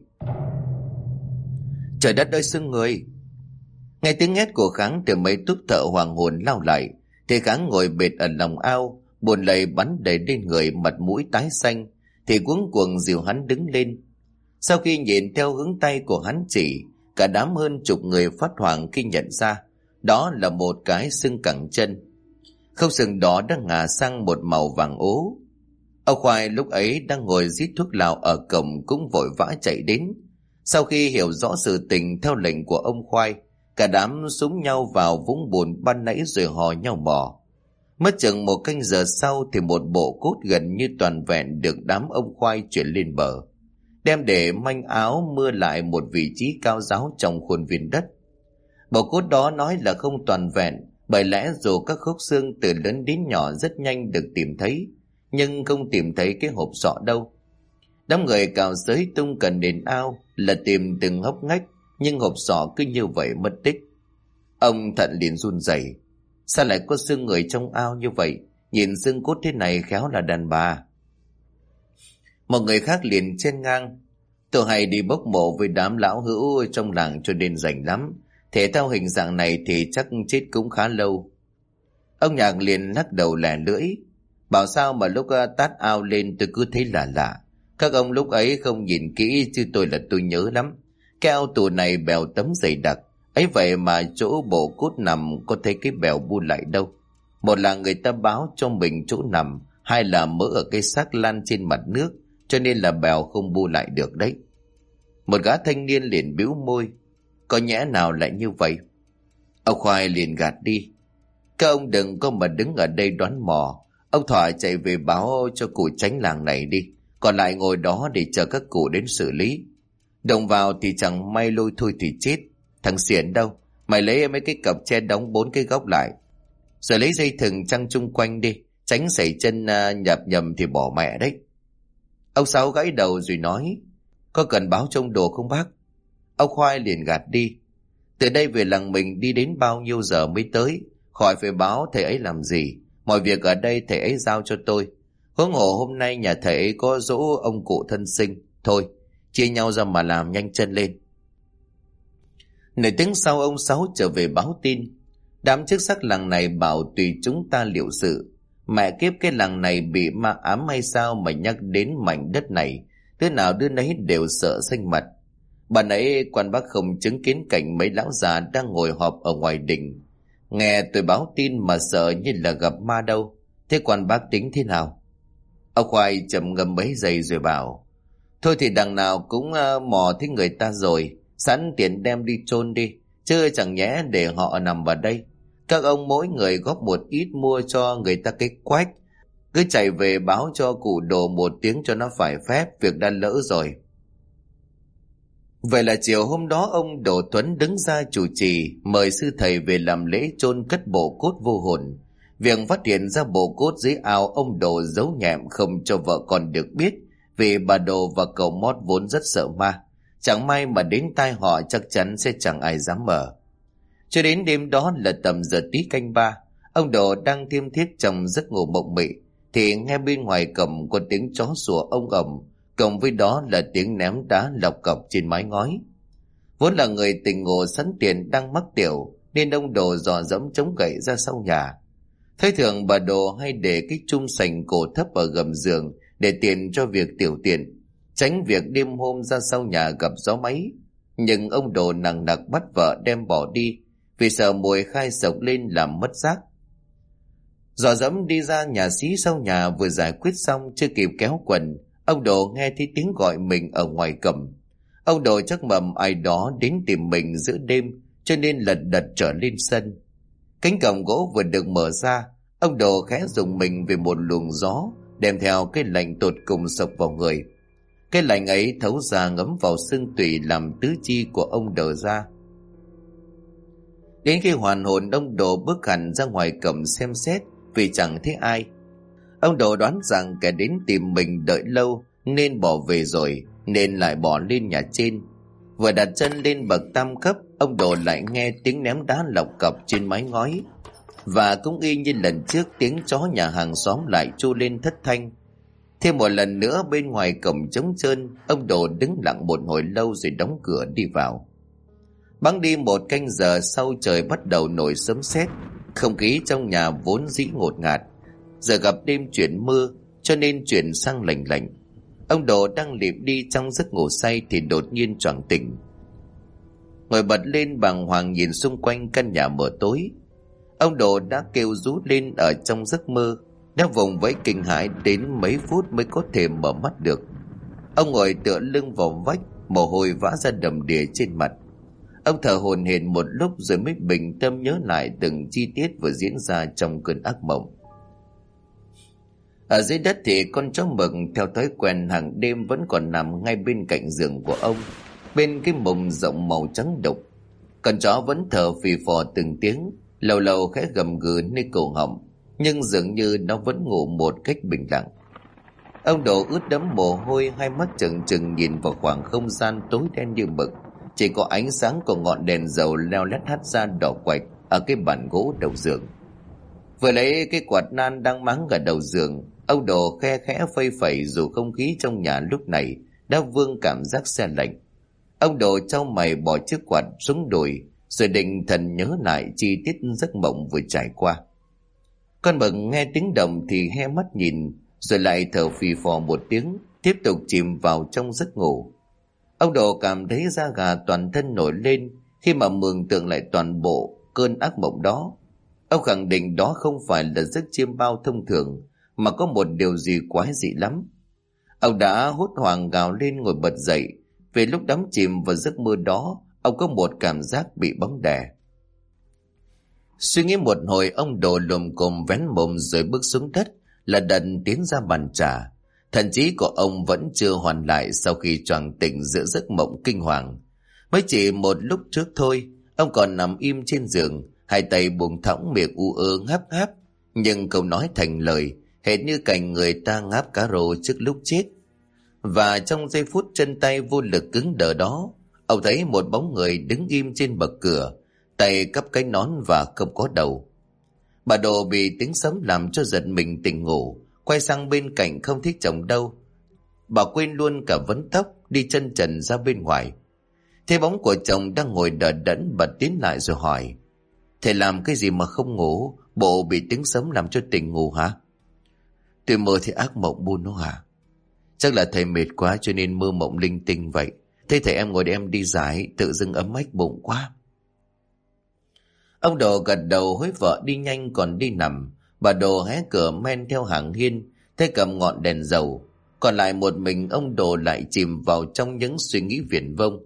Trời đất ơi, xương người! Nghe tiếng hét của Kháng từ mấy túp thợ hoàng hồn lao lại, thì Kháng ngồi bệt ở lòng ao, bùn lầy bắn đầy lên người, mặt mũi tái xanh, thì cuống cuồng dìu hắn đứng lên. Sau khi nhìn theo hướng tay của hắn chỉ, cả đám hơn chục người phát hoảng khi nhận ra đó là một cái xương cẳng chân. Khâu xương đó đã ngả sang một màu vàng ố. Ông Khoai lúc ấy đang ngồi rít thuốc lào ở cổng cũng vội vã chạy đến. Sau khi hiểu rõ sự tình theo lệnh của ông Khoai, cả đám xúm nhau vào vũng bùn ban nãy rồi hò nhau bỏ. Mất chừng một canh giờ sau thì một bộ cốt gần như toàn vẹn được đám ông Khoai chuyển lên bờ, đem để manh áo mưa lại một vị trí cao ráo trong khuôn viên đất. Bộ cốt đó nói là không toàn vẹn, bởi lẽ dù các khúc xương từ lớn đến nhỏ rất nhanh được tìm thấy, nhưng không tìm thấy cái hộp sọ đâu. Đám người cào xới tung cần đến ao là tìm từng hốc ngách, nhưng hộp sọ cứ như vậy mất tích. Ông Thận liền run rẩy. Sao lại có xương người trong ao như vậy? Nhìn xương cốt thế này khéo là đàn bà. Một người khác liền chen ngang: Tôi hay đi bốc mộ với đám lão hữu trong làng cho nên rảnh lắm. Thể theo hình dạng này thì chắc chết cũng khá lâu. Ông Nhạc liền lắc đầu lẻ lưỡi, bảo sao mà lúc tát ao lên tôi cứ thấy lạ lạ. Các ông lúc ấy không nhìn kỹ chứ tôi nhớ lắm. Cái ao tù này bèo tấm dày đặc, ấy vậy mà chỗ bộ cốt nằm có thấy cái bèo bu lại đâu. Một là người ta báo cho mình chỗ nằm, hai là mỡ ở cái xác lan trên mặt nước, cho nên là bèo không bu lại được đấy. Một gã thanh niên liền bĩu môi: Có nhẽ nào lại như vậy? Ông Khoai liền gạt đi: Các ông đừng có mà đứng ở đây đoán mò. Ông Thỏa chạy về báo cho cụ chánh làng này đi, còn lại ngồi đó để chờ các cụ đến xử lý. Động vào thì chẳng may lôi thôi thì chết. Thằng Xiển đâu, mày lấy mấy cái cặp tre đóng 4 cái góc lại, rồi lấy dây thừng trăng chung quanh đi, tránh sẩy chân nhập nhầm thì bỏ mẹ đấy. Ông Sáu gãy đầu rồi nói, có cần báo cho ông Đồ không bác? Ông Khoai liền gạt đi, từ đây về làng mình đi đến bao nhiêu giờ mới tới, khỏi phải báo thầy ấy làm gì, mọi việc ở đây thầy ấy giao cho tôi. Huống hồ hôm nay nhà thầy ấy có dỗ ông cụ thân sinh, thôi chia nhau ra mà làm nhanh chân lên. Nửa tiếng sau ông Sáu trở về báo tin, đám chức sắc làng này bảo tùy chúng ta liệu sự. Mẹ kiếp, cái làng này bị ma ám hay sao mà nhắc đến mảnh đất này, đứa nào đứa nấy đều sợ xanh mặt. Bà nãy quan bác không chứng kiến cảnh mấy lão già đang ngồi họp ở ngoài đình, nghe tôi báo tin mà sợ như là gặp ma đâu. Thế quan bác tính thế nào? Ông Khoai trầm ngâm mấy giây rồi bảo, thôi thì đằng nào cũng mò thấy người ta rồi, sẵn tiền đem đi chôn đi, chứ chẳng nhẽ để họ nằm ở đây. Các ông mỗi người góp một ít mua cho người ta cái quách, cứ chạy về báo cho cụ Đồ một tiếng cho nó phải phép, việc đã lỡ rồi. Vậy là chiều hôm đó ông Đồ Tuấn đứng ra chủ trì, mời sư thầy về làm lễ chôn cất bộ cốt vô hồn. Việc phát hiện ra bộ cốt dưới ao, ông Đồ giấu nhẹm không cho vợ con được biết, vì bà Đồ và cậu Mót vốn rất sợ ma, chẳng may mà đến tai họ chắc chắn sẽ chẳng ai dám mở. Cho đến đêm đó là tầm giờ tí canh ba, ông Đồ đang thiêm thiếp trong giấc ngủ mộng mị thì nghe bên ngoài cổng có tiếng chó sủa ông ầm, cộng với đó là tiếng ném đá lọc cọc trên mái ngói. Vốn là người tình ngộ sẵn tiền đang mắc tiểu, nên ông Đồ dò dẫm chống gậy ra sau nhà. Thấy thường bà Đồ hay để cái chum sành cổ thấp ở gầm giường để tiền cho việc tiểu tiện, tránh việc đêm hôm ra sau nhà gặp gió máy. Nhưng ông Đồ nằng nặc bắt vợ đem bỏ đi, vì sợ mùi khai sộc lên làm mất giác. Dò dẫm đi ra nhà xí sau nhà vừa giải quyết xong chưa kịp kéo quần, ông Đồ nghe thấy tiếng gọi mình ở ngoài cổng. Ông Đồ chắc mầm ai đó đến tìm mình giữa đêm, cho nên lật đật trở lên sân. Cánh cổng gỗ vừa được mở ra, ông Đồ khẽ rùng mình về một luồng gió đem theo cái lạnh tột cùng sộc vào người. Cái lạnh ấy thấu ra ngấm vào xương tủy làm tứ chi của ông đờ ra. Đến khi hoàn hồn, ông Đồ bước hẳn ra ngoài cổng xem xét, vì chẳng thấy ai. Ông Đồ đoán rằng kẻ đến tìm mình đợi lâu nên bỏ về rồi, nên lại bỏ lên nhà trên. Vừa đặt chân lên bậc tam cấp, ông Đồ lại nghe tiếng ném đá lọc cọc trên mái ngói, và cũng y như lần trước, tiếng chó nhà hàng xóm lại tru lên thất thanh. Thêm một lần nữa bên ngoài cổng trống trơn, ông Đồ đứng lặng một hồi lâu rồi đóng cửa đi vào. Bẵng đi một canh giờ sau, trời bắt đầu nổi sấm sét, không khí trong nhà vốn dĩ ngột ngạt, giờ gặp đêm chuyển mưa cho nên chuyển sang lạnh lạnh. Ông Đồ đang lịm đi trong giấc ngủ say thì đột nhiên choàng tỉnh, ngồi bật lên bàng hoàng nhìn xung quanh căn nhà mờ tối. Ông Đồ đã kêu rú lên ở trong giấc mơ, đã vùng vẫy kinh hãi đến mấy phút mới có thể mở mắt được. Ông ngồi tựa lưng vào vách, mồ hôi vã ra đầm đìa trên mặt. Ông thở hổn hển một lúc rồi mới bình tâm nhớ lại từng chi tiết vừa diễn ra trong cơn ác mộng. Ở dưới đất thì con chó mực theo thói quen hàng đêm vẫn còn nằm ngay bên cạnh giường của ông, bên cái mùng rộng màu trắng đục. Con chó vẫn thở phì phò từng tiếng, lâu lâu khẽ gầm gừ nơi cổ họng, nhưng dường như nó vẫn ngủ một cách bình lặng. Ông Đồ ướt đẫm mồ hôi, hai mắt trừng trừng nhìn vào khoảng không gian tối đen như mực, chỉ có ánh sáng của ngọn đèn dầu leo lét hắt ra đỏ quạch ở cái bàn gỗ đầu giường. Vừa lấy cái quạt nan đang mắng ở đầu giường, ông Đồ khe khẽ phây phẩy, dù không khí trong nhà lúc này đã vương cảm giác se lạnh. Ông Đồ chau mày bỏ chiếc quạt xuống đùi, rồi định thần nhớ lại chi tiết giấc mộng vừa trải qua. Con mực nghe tiếng động thì hé mắt nhìn, rồi lại thở phì phò một tiếng, tiếp tục chìm vào trong giấc ngủ. Ông Đồ cảm thấy da gà toàn thân nổi lên khi mà mường tượng lại toàn bộ cơn ác mộng đó. Ông khẳng định đó không phải là giấc chiêm bao thông thường, mà có một điều gì quái dị lắm. Ông đã hốt hoảng gào lên ngồi bật dậy, vì lúc đắm chìm vào giấc mơ đó, ông có một cảm giác bị bóng đè. Suy nghĩ một hồi, ông Đồ lồm cồm vén mồm rồi bước xuống đất, là đần tiến ra bàn trà. Thần trí của ông vẫn chưa hoàn lại sau khi choàng tỉnh giữa giấc mộng kinh hoàng. Mới chỉ một lúc trước thôi, ông còn nằm im trên giường, hai tay buông thõng, miệng u ơ ngáp ngáp, nhưng không nói thành lời, hệt như cảnh người ta ngáp cá rô trước lúc chết. Và trong giây phút chân tay vô lực cứng đờ đó, ông thấy một bóng người đứng im trên bậc cửa, tay cắp cái nón và không có đầu. Bà Đồ bị tiếng sấm làm cho giật mình tỉnh ngủ, quay sang bên cạnh không thấy chồng đâu. Bà quên luôn cả vấn tóc, đi chân trần ra bên ngoài. Thấy bóng của chồng đang ngồi đờ đẫn, bà tiến lại rồi hỏi: "Thầy làm cái gì mà không ngủ? Bộ bị tiếng sấm làm cho tỉnh ngủ hả?" "Tôi mơ thấy ác mộng buôn nó hả?" "Chắc là thầy mệt quá cho nên mơ mộng linh tinh vậy. Thế thầy em ngồi để em đi giải, tự dưng ấm ách bụng quá." Ông Đồ gật đầu hối vợ đi nhanh còn đi nằm. Bà Đồ hé cửa men theo hàng hiên, thấy cầm ngọn đèn dầu. Còn lại một mình ông Đồ lại chìm vào trong những suy nghĩ viển vông.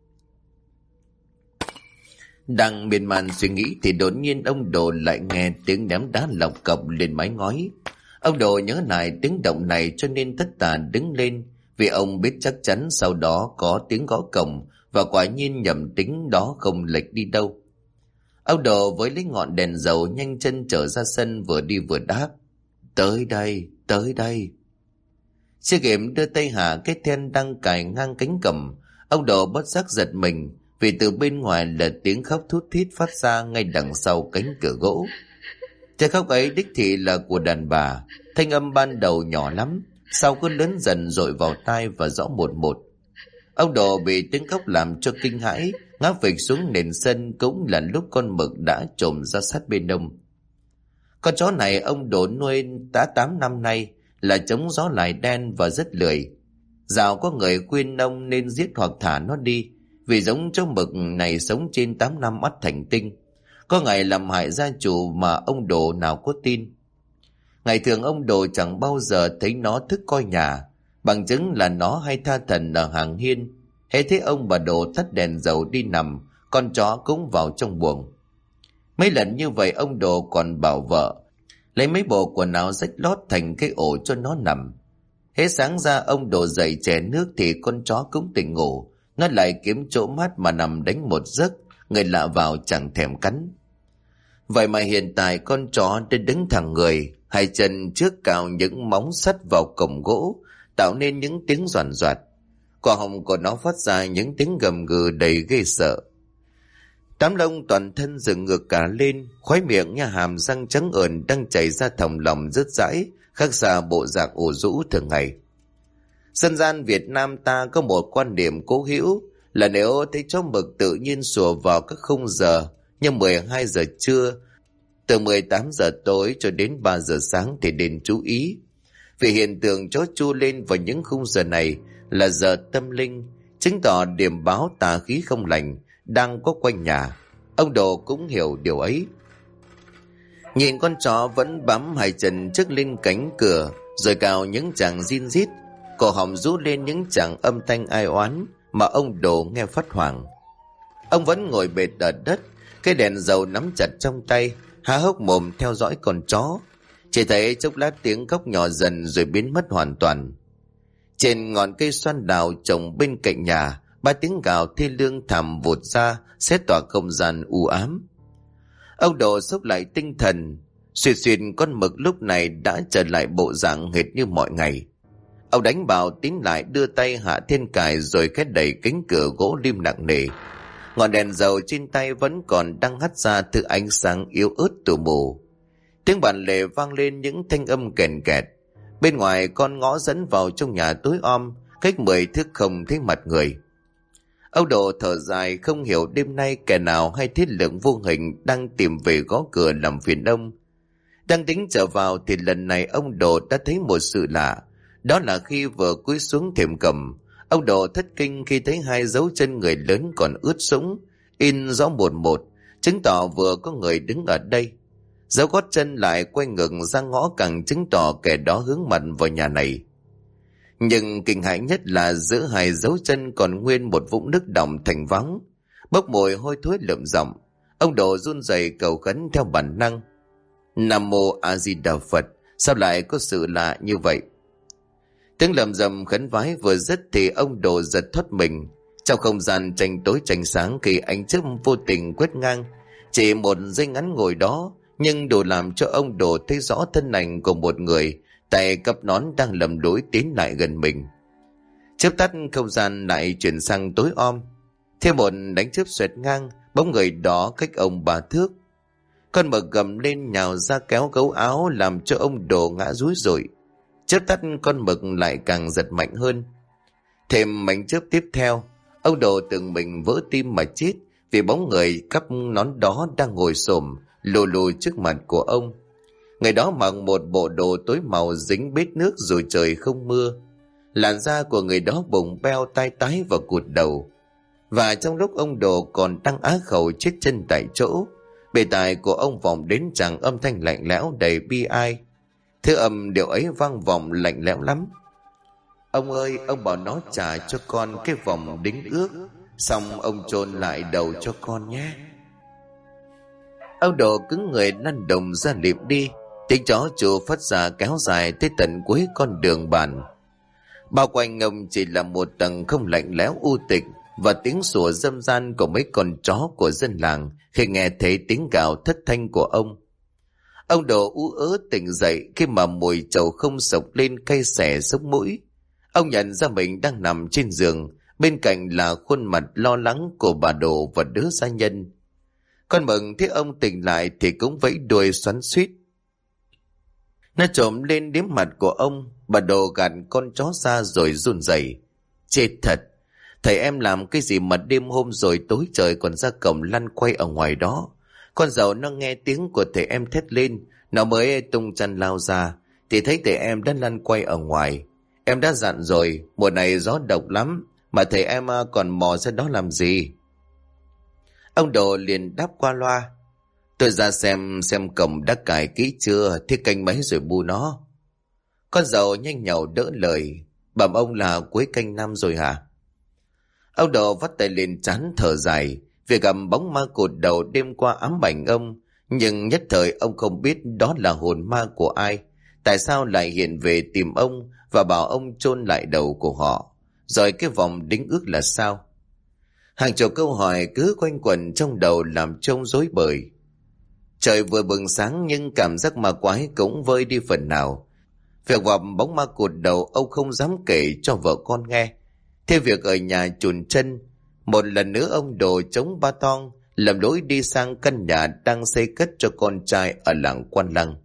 Đang miên man suy nghĩ thì đột nhiên ông Đồ lại nghe tiếng ném đá lọc cọc lên mái ngói. Ông Đồ nhớ lại tiếng động này cho nên tất tả đứng lên, vì ông biết chắc chắn sau đó có tiếng gõ cổng, và quả nhiên nhầm tính đó không lệch đi đâu. Ông Đồ với lấy ngọn đèn dầu nhanh chân trở ra sân, vừa đi vừa đáp: "Tới đây, tới đây." Chiếc ghệm đưa tay hạ cái then đang cài ngang cánh cổng. Ông Đồ bất giác giật mình, vì từ bên ngoài là tiếng khóc thút thít phát ra ngay đằng sau cánh cửa gỗ. Tiếng khóc ấy đích thị là của đàn bà. Thanh âm ban đầu nhỏ lắm, sau cứ lớn dần dội vào tai và rõ một một. Ông Đồ bị tiếng khóc làm cho kinh hãi, ngã phịch xuống nền sân. Cũng là lúc con mực đã trồm ra sát bên ông. Con chó này ông Đồ nuôi đã 8 năm nay, là chống gió lài đen và rất lười. Dạo có người khuyên ông nên giết hoặc thả nó đi, vì giống chó mực này sống trên 8 năm ắt thành tinh, có ngày làm hại gia chủ mà ông Đồ nào có tin. Ngày thường ông Đồ chẳng bao giờ thấy nó thức coi nhà, bằng chứng là nó hay tha thần ở hàng hiên. Hễ thấy ông bà Đồ tắt đèn dầu đi nằm, con chó cũng vào trong buồng. Mấy lần như vậy ông Đồ còn bảo vợ lấy mấy bộ quần áo rách lót thành cái ổ cho nó nằm. Hễ sáng ra ông Đồ dậy chè nước thì con chó cũng tỉnh ngủ, nó lại kiếm chỗ mát mà nằm đánh một giấc, người lạ vào chẳng thèm cắn. Vậy mà hiện tại con chó đã đứng thẳng người, hai chân trước cào những móng sắt vào cổng gỗ, tạo nên những tiếng doàn doạt. Quả họng của nó phát ra những tiếng gầm gừ đầy ghê sợ. Đám lông toàn thân dựng ngược cả lên, khóe miệng nha hàm răng trắng ởn đang chảy ra thòng lòng rớt rãi, khác xa bộ dạng ủ rũ thường ngày. Dân gian Việt Nam ta có một quan điểm cố hữu là nếu thấy chó mực tự nhiên sủa vào các khung giờ như 12 giờ trưa, từ 18 giờ tối cho đến 3 giờ sáng thì nên chú ý. Vì hiện tượng chó chu lên vào những khung giờ này là giờ tâm linh, chứng tỏ điểm báo tà khí không lành đang có quanh nhà. Ông Đồ cũng hiểu điều ấy. Nhìn con chó vẫn bám hai chân trước lên cánh cửa, rồi cào những chàng rin rít, cổ họng rú lên những chàng âm thanh ai oán mà ông Đồ nghe phát hoảng. Ông vẫn ngồi bệt ở đất, cái đèn dầu nắm chặt trong tay, há hốc mồm theo dõi con chó. Chỉ thấy chốc lát tiếng khóc nhỏ dần rồi biến mất hoàn toàn. Trên ngọn cây xoan đào trồng bên cạnh nhà, 3 tiếng gào thê lương thảm vụt ra, xé tỏa không gian u ám. Ông Đồ xốc lại tinh thần, xuyệt xuyệt con mực lúc này đã trở lại bộ dạng hệt như mọi ngày. Ông đánh bảo Tín lại đưa tay hạ then cài rồi khép đẩy cánh cửa gỗ lim nặng nề. Ngọn đèn dầu trên tay vẫn còn đang hắt ra thứ ánh sáng yếu ớt tù mù. Tiếng bản lề vang lên những thanh âm kèn kẹt. Bên ngoài con ngõ dẫn vào trong nhà tối om, cách 10 thước không thấy mặt người. Ông Đồ thở dài, không hiểu đêm nay kẻ nào hay thiết lực vô hình đang tìm về gõ cửa làm phiền ông. Đang tính trở vào thì lần này ông Đồ đã thấy một sự lạ. Đó là khi vừa cúi xuống thềm cầm, ông Đồ thất kinh khi thấy 2 dấu chân người lớn còn ướt sũng, in rõ một một, chứng tỏ vừa có người đứng ở đây. Dấu gót chân lại quay ngược ra ngõ càng chứng tỏ kẻ đó hướng mặt vào nhà này. Nhưng kinh hãi nhất là giữa 2 dấu chân còn nguyên một vũng nước đọng thành vắng, bốc mùi hôi thối lợm giọng. Ông Đồ run rẩy cầu khấn theo bản năng: Nam Mô A Di Đà Phật. Sao lại có sự lạ như vậy? Tiếng lầm rầm khấn vái vừa dứt thì ông Đồ giật thoát mình. Trong không gian tranh tối tranh sáng, khi ánh chớp vô tình quét ngang, chỉ một giây ngắn ngồi đó, nhưng đủ làm cho ông Đồ thấy rõ thân ảnh của một người tay cặp nón đang lầm lũi tiến lại gần mình. Chớp tắt, không gian lại chuyển sang tối om. Thêm một đánh chớp xoẹt ngang, bóng người đó cách ông 3 thước. Con mực gầm lên nhào ra kéo gấu áo, làm cho ông Đồ ngã rúi rủi. Chớp tắt, con mực lại càng giật mạnh hơn. Thêm mảnh chớp tiếp theo, ông Đồ tưởng mình vỡ tim mà chết, vì bóng người cắp nón đó đang ngồi xổm lù lù trước mặt của ông. Người đó mặc một bộ đồ tối màu dính bết nước dù trời không mưa. Làn da của người đó bùng beo, tai tái và cụt đầu. Và trong lúc ông Đồ còn đang á khẩu chết chân tại chỗ, bề tai của ông vọng đến tràng âm thanh lạnh lẽo đầy bi ai. Thứ âm điệu ấy vang vọng lạnh lẽo lắm. Ông ơi, ông bảo nó trả cho con cái vòng đính ước, xong ông chôn lại đầu cho con nhé. Ông Đồ cứng người lăn đồng ra liệm đi. Tiếng chó chủ phát ra kéo dài tới tận cuối con đường bàn. Bao quanh ông chỉ là một tầng không lạnh lẽo u tịch, và tiếng sủa râm ran của mấy con chó của dân làng khi nghe thấy tiếng gào thất thanh của ông. Ông Đồ ú ớ tỉnh dậy khi mà mùi trầu không sộc lên cay xẻ sống mũi. Ông nhận ra mình đang nằm trên giường, bên cạnh là khuôn mặt lo lắng của bà Đồ và đứa gia nhân. Con mực thấy ông tỉnh lại thì cũng vẫy đuôi xoắn xuýt. Nó trộm lên điếm mặt của ông. Bà Đồ gạt con chó ra rồi run rẩy. Chết thật, thầy em làm cái gì mà đêm hôm rồi tối trời còn ra cổng lăn quay ở ngoài đó. Con dậu nó nghe tiếng của thầy em thét lên, nó mới tung chăn lao ra, thì thấy thầy em đã lăn quay ở ngoài. Em đã dặn rồi, mùa này gió độc lắm, mà thầy em còn mò ra đó làm gì? Ông Đồ liền đáp qua loa. Tôi ra xem cổng đã cài kỹ chưa, thế canh mấy rồi bu nó. Con dậu nhanh nhảu đỡ lời. Bẩm ông là cuối canh năm rồi hả? Ông Đồ vắt tay lên trán thở dài. Việc gặp bóng ma cột đầu đêm qua ám ảnh ông, nhưng nhất thời ông không biết đó là hồn ma của ai, tại sao lại hiện về tìm ông và bảo ông chôn lại đầu của họ. Rồi cái vòng đính ước là sao? Hàng chục câu hỏi cứ quanh quẩn trong đầu làm trông rối bời. Trời vừa bừng sáng nhưng cảm giác ma quái cũng vơi đi phần nào. Việc gặp bóng ma cột đầu ông không dám kể cho vợ con nghe. Thêm việc ở nhà chùn chân, một lần nữa ông Đồ chống ba toang lầm lỗi đi sang căn nhà đang xây cất cho con trai ở làng Quan Lăng.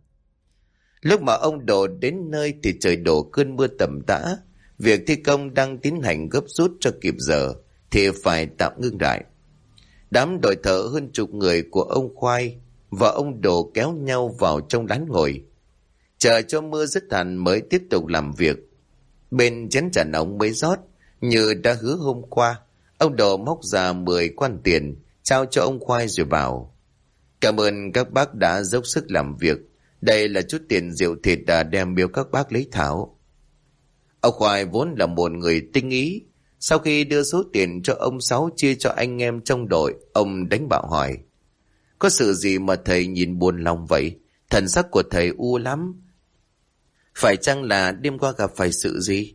Lúc mà ông Đồ đến nơi thì trời đổ cơn mưa tầm tã. Việc thi công đang tiến hành gấp rút cho kịp giờ thì phải tạm ngưng lại. Đám đội thợ hơn chục người của ông Khoai và ông Đồ kéo nhau vào trong lán ngồi, chờ cho mưa dứt hẳn mới tiếp tục làm việc. Bên chén trà nóng mới rót, như đã hứa hôm qua, ông Đồ móc ra 10 quan tiền trao cho ông Khoai rồi bảo: cảm ơn các bác đã dốc sức làm việc, đây là chút tiền rượu thịt đã đem biếu các bác lấy thảo. Ông Khoai vốn là một người tinh ý. Sau khi đưa số tiền cho ông Sáu chia cho anh em trong đội, ông đánh bạo hỏi: có sự gì mà thầy nhìn buồn lòng vậy? Thần sắc của thầy u lắm. Phải chăng là đêm qua gặp phải sự gì?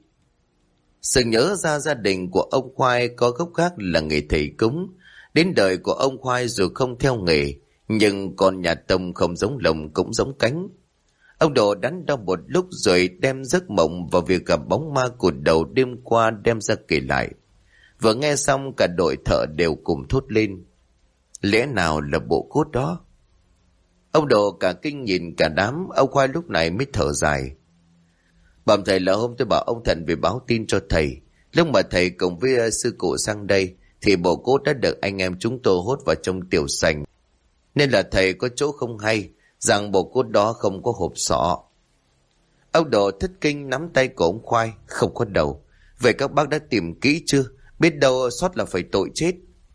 Sự nhớ ra gia đình của ông Khoai có gốc gác là nghề thầy cúng. Đến đời của ông Khoai dù không theo nghề, nhưng con nhà Tông không giống lồng cũng giống cánh. Ông Đồ đắn đo một lúc rồi đem giấc mộng vào việc gặp bóng ma cụt đầu đêm qua đem ra kể lại. Vừa nghe xong cả đội thợ đều cùng thốt lên: lẽ nào là bộ cốt đó? Ông Đồ cả kinh nhìn cả đám. Ông Khoai lúc này mới thở dài: bẩm thầy là hôm tôi bảo ông Thần về báo tin cho thầy. Lúc mà thầy cùng với sư cụ sang đây thì bộ cốt đã được anh em chúng tôi hốt vào trong tiểu sành, nên là thầy có chỗ không hay rằng bộ cốt đó không có hộp sọ. Ông Đồ thất kinh nắm tay của ông Khoai: không có đầu. Vậy các bác đã tìm kỹ chưa? Biết đâu sót là phải tội chết.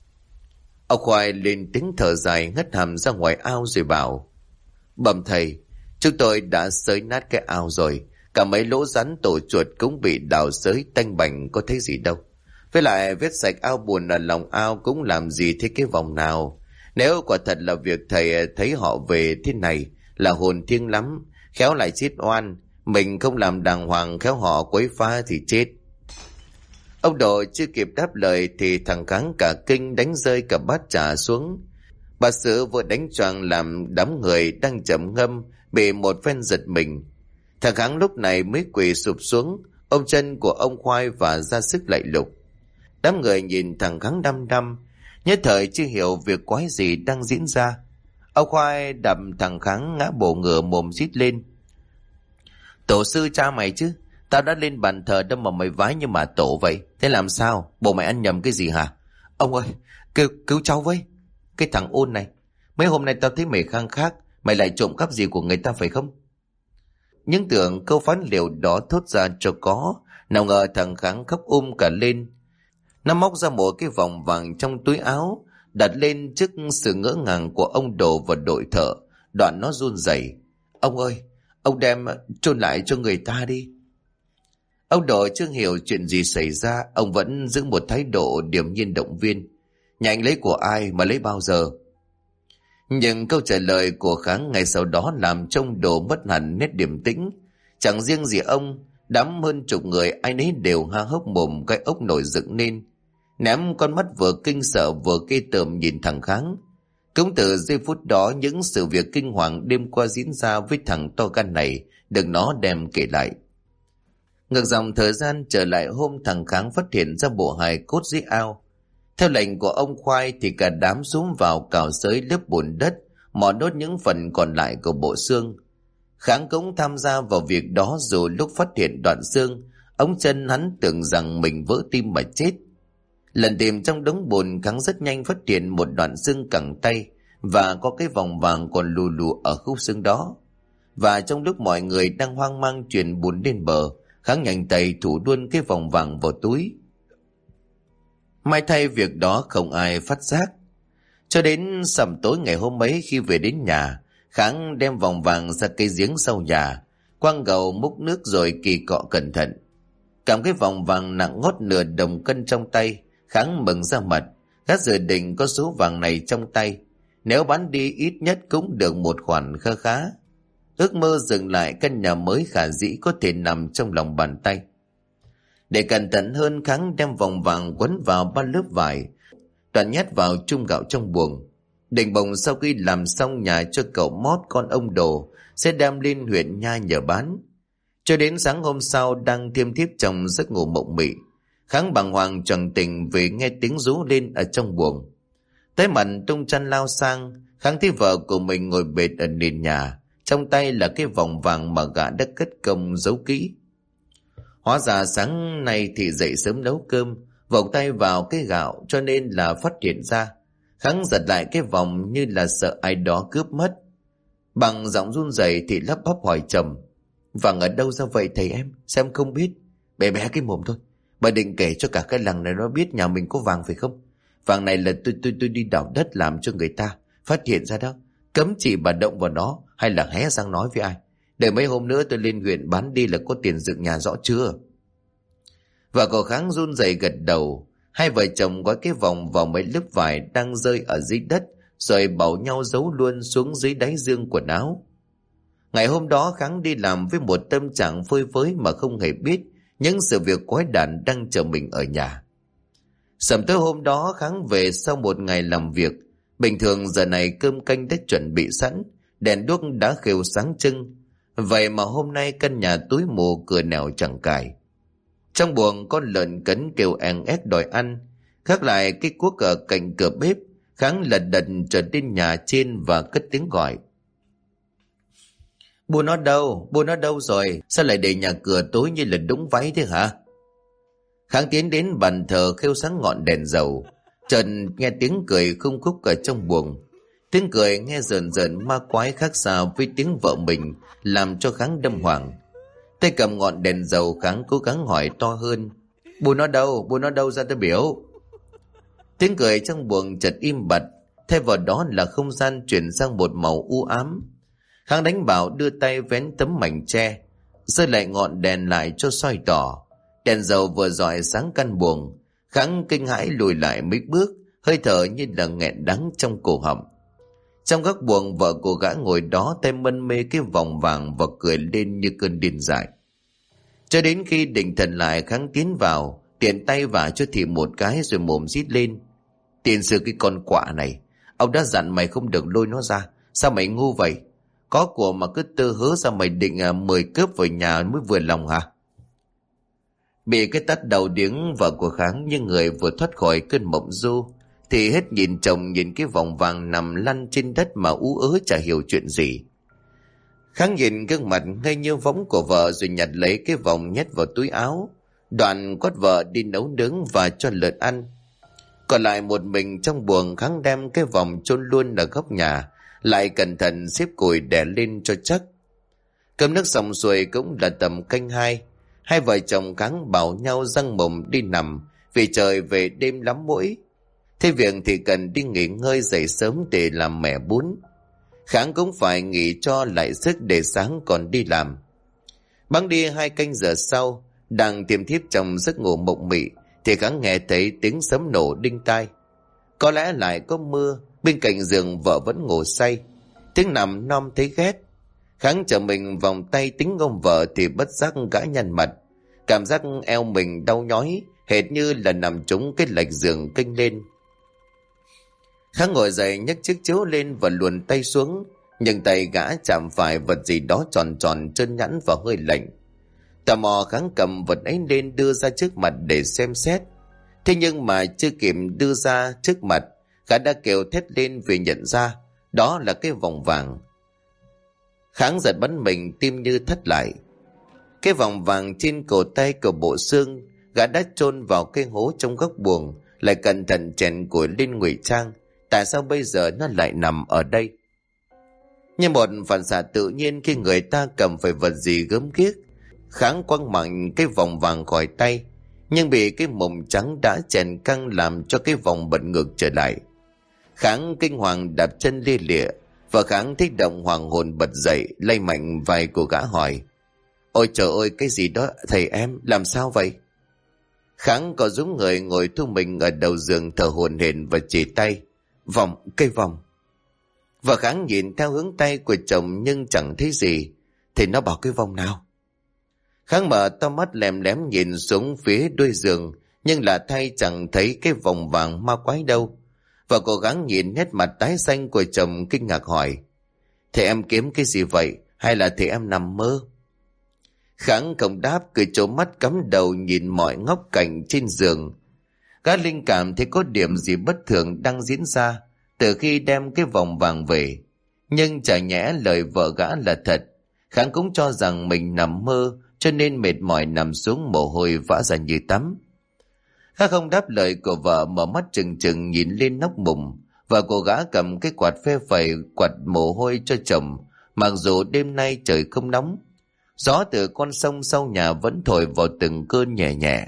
Ông Khoai lên tiếng thở dài ngất hàm ra ngoài ao rồi bảo: bẩm thầy, chúng tôi đã xới nát cái ao rồi. Cả mấy lỗ rắn tổ chuột cũng bị đào xới tanh bành, có thấy gì đâu. Với lại vết sạch ao bùn ở lòng ao cũng làm gì thế cái vòng nào. Nếu quả thật là việc thầy thấy họ về thế này là hồn thiêng lắm, khéo lại chết oan. Mình không làm đàng hoàng, khéo họ quấy phá thì chết. Ông Đồ chưa kịp đáp lời thì thằng Kháng cả kinh đánh rơi cả bát trà xuống. Bà Sự vừa đánh choàng làm đám người đang trầm ngâm bị một phen giật mình. Thằng Kháng lúc này mới quỳ sụp xuống, ôm chân của ông Khoai và ra sức lạy lục. Đám người nhìn thằng Kháng đăm đăm, nhất thời chưa hiểu việc quái gì đang diễn ra. Ông Khoai đập thằng Kháng ngã bổ ngửa mồm rít lên: "Tổ sư cha mày chứ, tao đã lên bàn thờ đâu mà mày vái như mà tổ vậy. Thế làm sao? Bộ mày ăn nhầm cái gì hả? Ông ơi, cứu cháu với. Cái thằng ôn này, mấy hôm nay tao thấy mày khang khác, mày lại trộm cắp gì của người ta phải không?" Những tưởng câu phán liệu đó thốt ra cho có, nào ngờ thằng Kháng khóc cả lên. Nó móc ra một cái vòng vàng trong túi áo, đặt lên trước sự ngỡ ngàng của ông Đồ và đội thợ. Đoạn nó run rẩy: "Ông ơi, ông đem chôn lại cho người ta đi." Ông Đồ chưa hiểu chuyện gì xảy ra, ông vẫn giữ một thái độ điềm nhiên động viên: "Nhà anh lấy của ai mà lấy bao giờ?" Nhưng câu trả lời của Kháng ngày sau đó làm trông Đồ mất hẳn nét điềm tĩnh. Chẳng riêng gì ông, đám hơn chục người ai nấy đều há hốc mồm cái ốc nổi dựng lên, ném con mắt vừa kinh sợ vừa ghê tởm nhìn thằng Kháng. Cũng từ giây phút đó, những sự việc kinh hoàng đêm qua diễn ra với thằng to gan này được nó đem kể lại. Ngược dòng thời gian trở lại hôm thằng Kháng phát hiện ra bộ hài cốt dưới ao. Theo lệnh của ông Khoai thì cả đám xuống vào cào xới lớp bùn đất, mò đốt những phần còn lại của bộ xương. Kháng cũng tham gia vào việc đó, dù lúc phát hiện đoạn xương, ống chân hắn tưởng rằng mình vỡ tim mà chết. Lần tìm trong đống bùn, Kháng rất nhanh phát hiện một đoạn xương cẳng tay và có cái vòng vàng còn lù lù ở khúc xương đó. Và trong lúc mọi người đang hoang mang chuyển bùn lên bờ, Kháng nhanh tay thủ luôn cái vòng vàng vào túi. May thay việc đó không ai phát giác. Cho đến sầm tối ngày hôm ấy, khi về đến nhà, Kháng đem vòng vàng ra cây giếng sau nhà, quăng gầu múc nước rồi kỳ cọ cẩn thận. Cầm cái vòng vàng nặng ngót nửa đồng cân trong tay, Kháng mừng ra mặt. Gã dự định có số vàng này trong tay, nếu bán đi ít nhất cũng được một khoản kha khá. Ước mơ dừng lại căn nhà mới khả dĩ có thể nằm trong lòng bàn tay. Để cẩn thận hơn, Kháng đem vòng vàng quấn vào 3 lớp vải, đoạn nhét vào chung gạo trong buồng. Định bồng sau khi làm xong nhà cho cậu Mót con ông Đồ sẽ đem lên huyện Nha nhờ bán. Cho đến sáng hôm sau, đang thiêm thiếp trong giấc ngủ mộng mị, Kháng bàng hoàng choàng tỉnh vì nghe tiếng rú lên ở trong buồng. Tới mặt tung chăn lao sang, Kháng thấy vợ của mình ngồi bệt ở nền nhà, trong tay là cái vòng vàng mà gã đã cất công giấu kỹ. Hóa ra sáng nay thì dậy sớm nấu cơm, vòng tay vào cái gạo cho nên là phát hiện ra. Kháng giật lại cái vòng như là sợ ai đó cướp mất. Bằng giọng run rẩy thì lắp bắp hỏi chồng: "Vàng ở đâu ra vậy thầy em? Sao em không biết?" "Bé bé cái mồm thôi. Bà định kể cho cả cái làng này nó biết nhà mình có vàng phải không? Vàng này là tôi đi đào đất làm cho người ta phát hiện ra đó. Cấm chỉ bà động vào nó hay là hé răng nói với ai. Để mấy hôm nữa tôi lên huyện bán đi là có tiền dựng nhà, rõ chưa?" Vợ của Kháng run rẩy gật đầu. Hai vợ chồng gói cái vòng vào mấy lớp vải đang rơi ở dưới đất, rồi bảo nhau giấu luôn xuống dưới đáy giương quần áo. Ngày hôm đó, Kháng đi làm với một tâm trạng phơi phới mà không hề biết những sự việc quái đản đang chờ mình ở nhà. Sầm tối hôm đó, Kháng về sau một ngày làm việc. Bình thường giờ này cơm canh đã chuẩn bị sẵn, đèn đuốc đã khều sáng trưng. Vậy mà hôm nay căn nhà tối mù, cửa nẻo chẳng cài. Trong buồng, con lợn cấn kêu eng ép đòi ăn. Khác lại cái cuốc ở cạnh cửa bếp, Kháng lật đật trở đến nhà trên và cất tiếng gọi: "Bố nó đâu? Bố nó đâu rồi? Sao lại để nhà cửa tối như là đống váy thế hả?" Kháng tiến đến bàn thờ khêu sáng ngọn đèn dầu, chợt nghe tiếng cười khung khúc ở trong buồng. Tiếng cười nghe rờn rợn ma quái, khác xa với tiếng vợ mình, làm cho Kháng đâm hoàng. Tay cầm ngọn đèn dầu, Kháng cố gắng hỏi to hơn: "Bố nó đâu? Bố nó đâu ra tôi biểu." Tiếng cười trong buồng chợt im bặt, thay vào đó là không gian chuyển sang một màu u ám. Kháng đánh bảo đưa tay vén tấm mảnh tre, rơi lại ngọn đèn lại cho soi tỏ. Đèn dầu vừa rọi sáng căn buồng. Kháng kinh hãi lùi lại mấy bước, hơi thở như là nghẹn đắng trong cổ họng. Trong góc buồng, vợ của gã ngồi đó, tay mân mê cái vòng vàng và cười lên như cơn điên dại. Cho đến khi định thần lại, Kháng tiến vào, tiện tay vả cho Thị một cái rồi mồm rít lên: "Tiền sư cái con quạ này, Ông đã dặn mày không được lôi nó ra. Sao mày ngu vậy? Có của mà cứ tư hứa ra mày định mời cướp về nhà mới vừa lòng hả? Bị cái tát đầu điếng vợ của Kháng như người vừa thoát khỏi cơn mộng du, thì hết nhìn chồng nhìn cái vòng vàng nằm lăn trên đất mà ú ớ chả hiểu chuyện gì. Kháng nhìn gương mặt ngây như võng của vợ rồi nhặt lấy cái vòng nhét vào túi áo, đoạn quát vợ đi nấu nướng và cho lợn ăn. Còn lại một mình trong buồng, Kháng đem cái vòng chôn luôn ở góc nhà, lại cẩn thận xếp củi đè lên cho chắc. Cơm nước xong xuôi cũng là tầm canh hai. Hai vợ chồng Kháng bảo nhau răng mồm đi nằm vì trời về đêm lắm mũi. Thế việc thì cần đi nghỉ ngơi dậy sớm để làm mẻ bún. Kháng cũng phải nghỉ cho lại sức để sáng còn đi làm. Băng đi 2 canh giờ sau, đang tiềm thiếp trong giấc ngủ mộng mị, thì Kháng nghe thấy tiếng sấm nổ đinh tai. Có lẽ lại có mưa, bên cạnh giường vợ vẫn ngủ say. Tiếng nằm non thấy ghét. Kháng chờ mình vòng tay tính ôm vợ thì bất giác gã nhăn mặt. Cảm giác eo mình đau nhói, hệt như là nằm trúng cái lệch giường kênh lên. Kháng ngồi dậy nhấc chiếc chiếu lên và luồn tay xuống, nhưng tay gã chạm phải vật gì đó tròn tròn trơn nhẵn và hơi lạnh. Tò mò Kháng cầm vật ấy lên đưa ra trước mặt để xem xét. Thế nhưng mà chưa kịp đưa ra trước mặt, gã đã kêu thét lên vì nhận ra đó là cái vòng vàng. Kháng giật bắn mình, tim như thắt lại. Cái vòng vàng trên cổ tay của bộ xương, gã đã chôn vào cái hố trong góc buồng, lại cẩn thận chèn củi lên ngụy trang. Tại sao bây giờ nó lại nằm ở đây? Như một phản xạ tự nhiên, khi người ta cầm phải vật gì gớm ghiếc, Kháng quăng mạnh cái vòng vàng khỏi tay, nhưng bị cái mồng trắng đã chèn căng làm cho cái vòng bật ngược trở lại. Kháng kinh hoàng đạp chân lia lịa, và Kháng thích động hoàng hồn bật dậy, lay mạnh vai của gã hỏi: Ôi trời ơi, cái gì đó thầy em, làm sao vậy? Kháng có dũng người ngồi thu mình ở đầu giường thở hổn hển và chỉ tay: Cây vòng. Và Kháng nhìn theo hướng tay của chồng nhưng chẳng thấy gì. Thì nó bảo cái vòng nào? Kháng mở to mắt lèm lém nhìn xuống phía đuôi giường, nhưng lạ thay chẳng thấy cái vòng vàng ma quái đâu. Và cố gắng nhìn nét mặt tái xanh của chồng, kinh ngạc hỏi: Thế em kiếm cái gì vậy? Hay là thế em nằm mơ? Kháng không đáp, cứ trố mắt cắm đầu nhìn mọi ngóc cạnh trên giường. Gã linh cảm thấy có điểm gì bất thường đang diễn ra từ khi đem cái vòng vàng về. Nhưng chả nhẽ lời vợ gã là thật. Kháng cũng cho rằng mình nằm mơ, cho nên mệt mỏi nằm xuống, mồ hôi vã ra như tắm. Gã không đáp lời của vợ, mở mắt trừng trừng nhìn lên nóc mùng. Và cô gã cầm cái quạt phe phẩy quạt mồ hôi cho chồng, mặc dù đêm nay trời không nóng. Gió từ con sông sau nhà vẫn thổi vào từng cơn nhẹ nhẹ.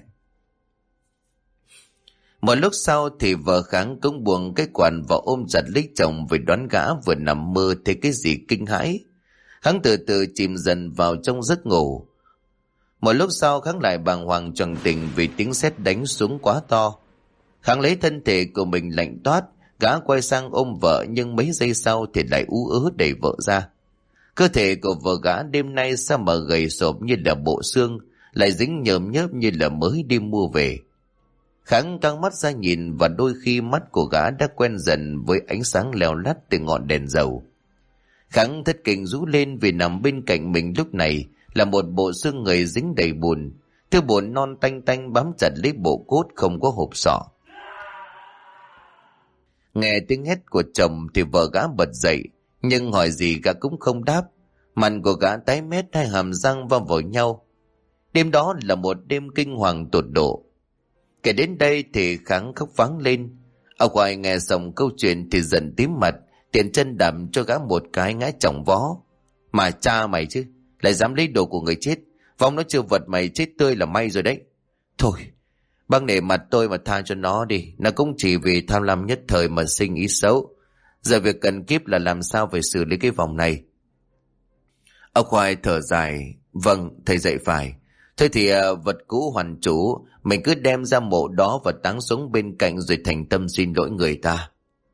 Một lúc sau thì vợ Kháng cũng buông cái quạt và ôm chặt lấy chồng, vì đoán gã vừa nằm mơ thấy cái gì kinh hãi. Kháng từ từ chìm dần vào trong giấc ngủ. Một lúc sau Kháng lại bàng hoàng choàng tỉnh vì tiếng sét đánh xuống quá to. Kháng lấy thân thể của mình lạnh toát, gã quay sang ôm vợ, nhưng mấy giây sau thì lại ú ớ đẩy vợ ra. Cơ thể của vợ gã đêm nay sao mà gầy xộp như là bộ xương, lại dính nhờm nhớp như là mới đi mua về. Kháng căng mắt ra nhìn, và đôi khi mắt của gã đã quen dần với ánh sáng leo lắt từ ngọn đèn dầu. Kháng thất kinh rú lên vì nằm bên cạnh mình lúc này là một bộ xương người dính đầy bùn, thứ bùn non tanh tanh bám chặt lấy bộ cốt không có hộp sọ. Nghe tiếng hét của chồng thì vợ gã bật dậy, nhưng hỏi gì gã cũng không đáp. Mặt của gã tái mét, hai hàm răng va vào nhau. Đêm đó là một đêm kinh hoàng tột độ. Kể đến đây thì Kháng khóc váng lên. Ông Khoai nghe xong câu chuyện thì giận tím mặt, tiền chân đạp cho gã một cái ngã chỏng vó. Mà cha mày chứ, lại dám lấy đồ của người chết. Vong nó chưa vật mày chết tươi là may rồi đấy. Thôi, bác nể mặt tôi mà tha cho nó đi. Nó cũng chỉ vì tham lam nhất thời mà sinh ý xấu. Giờ việc cần kíp là làm sao phải xử lý cái vòng này. Ông Khoai thở dài: Vâng, thầy dạy phải. Thôi thì vật cũ hoàn chủ, mình cứ đem ra mộ đó và táng xuống bên cạnh rồi thành tâm xin lỗi người ta.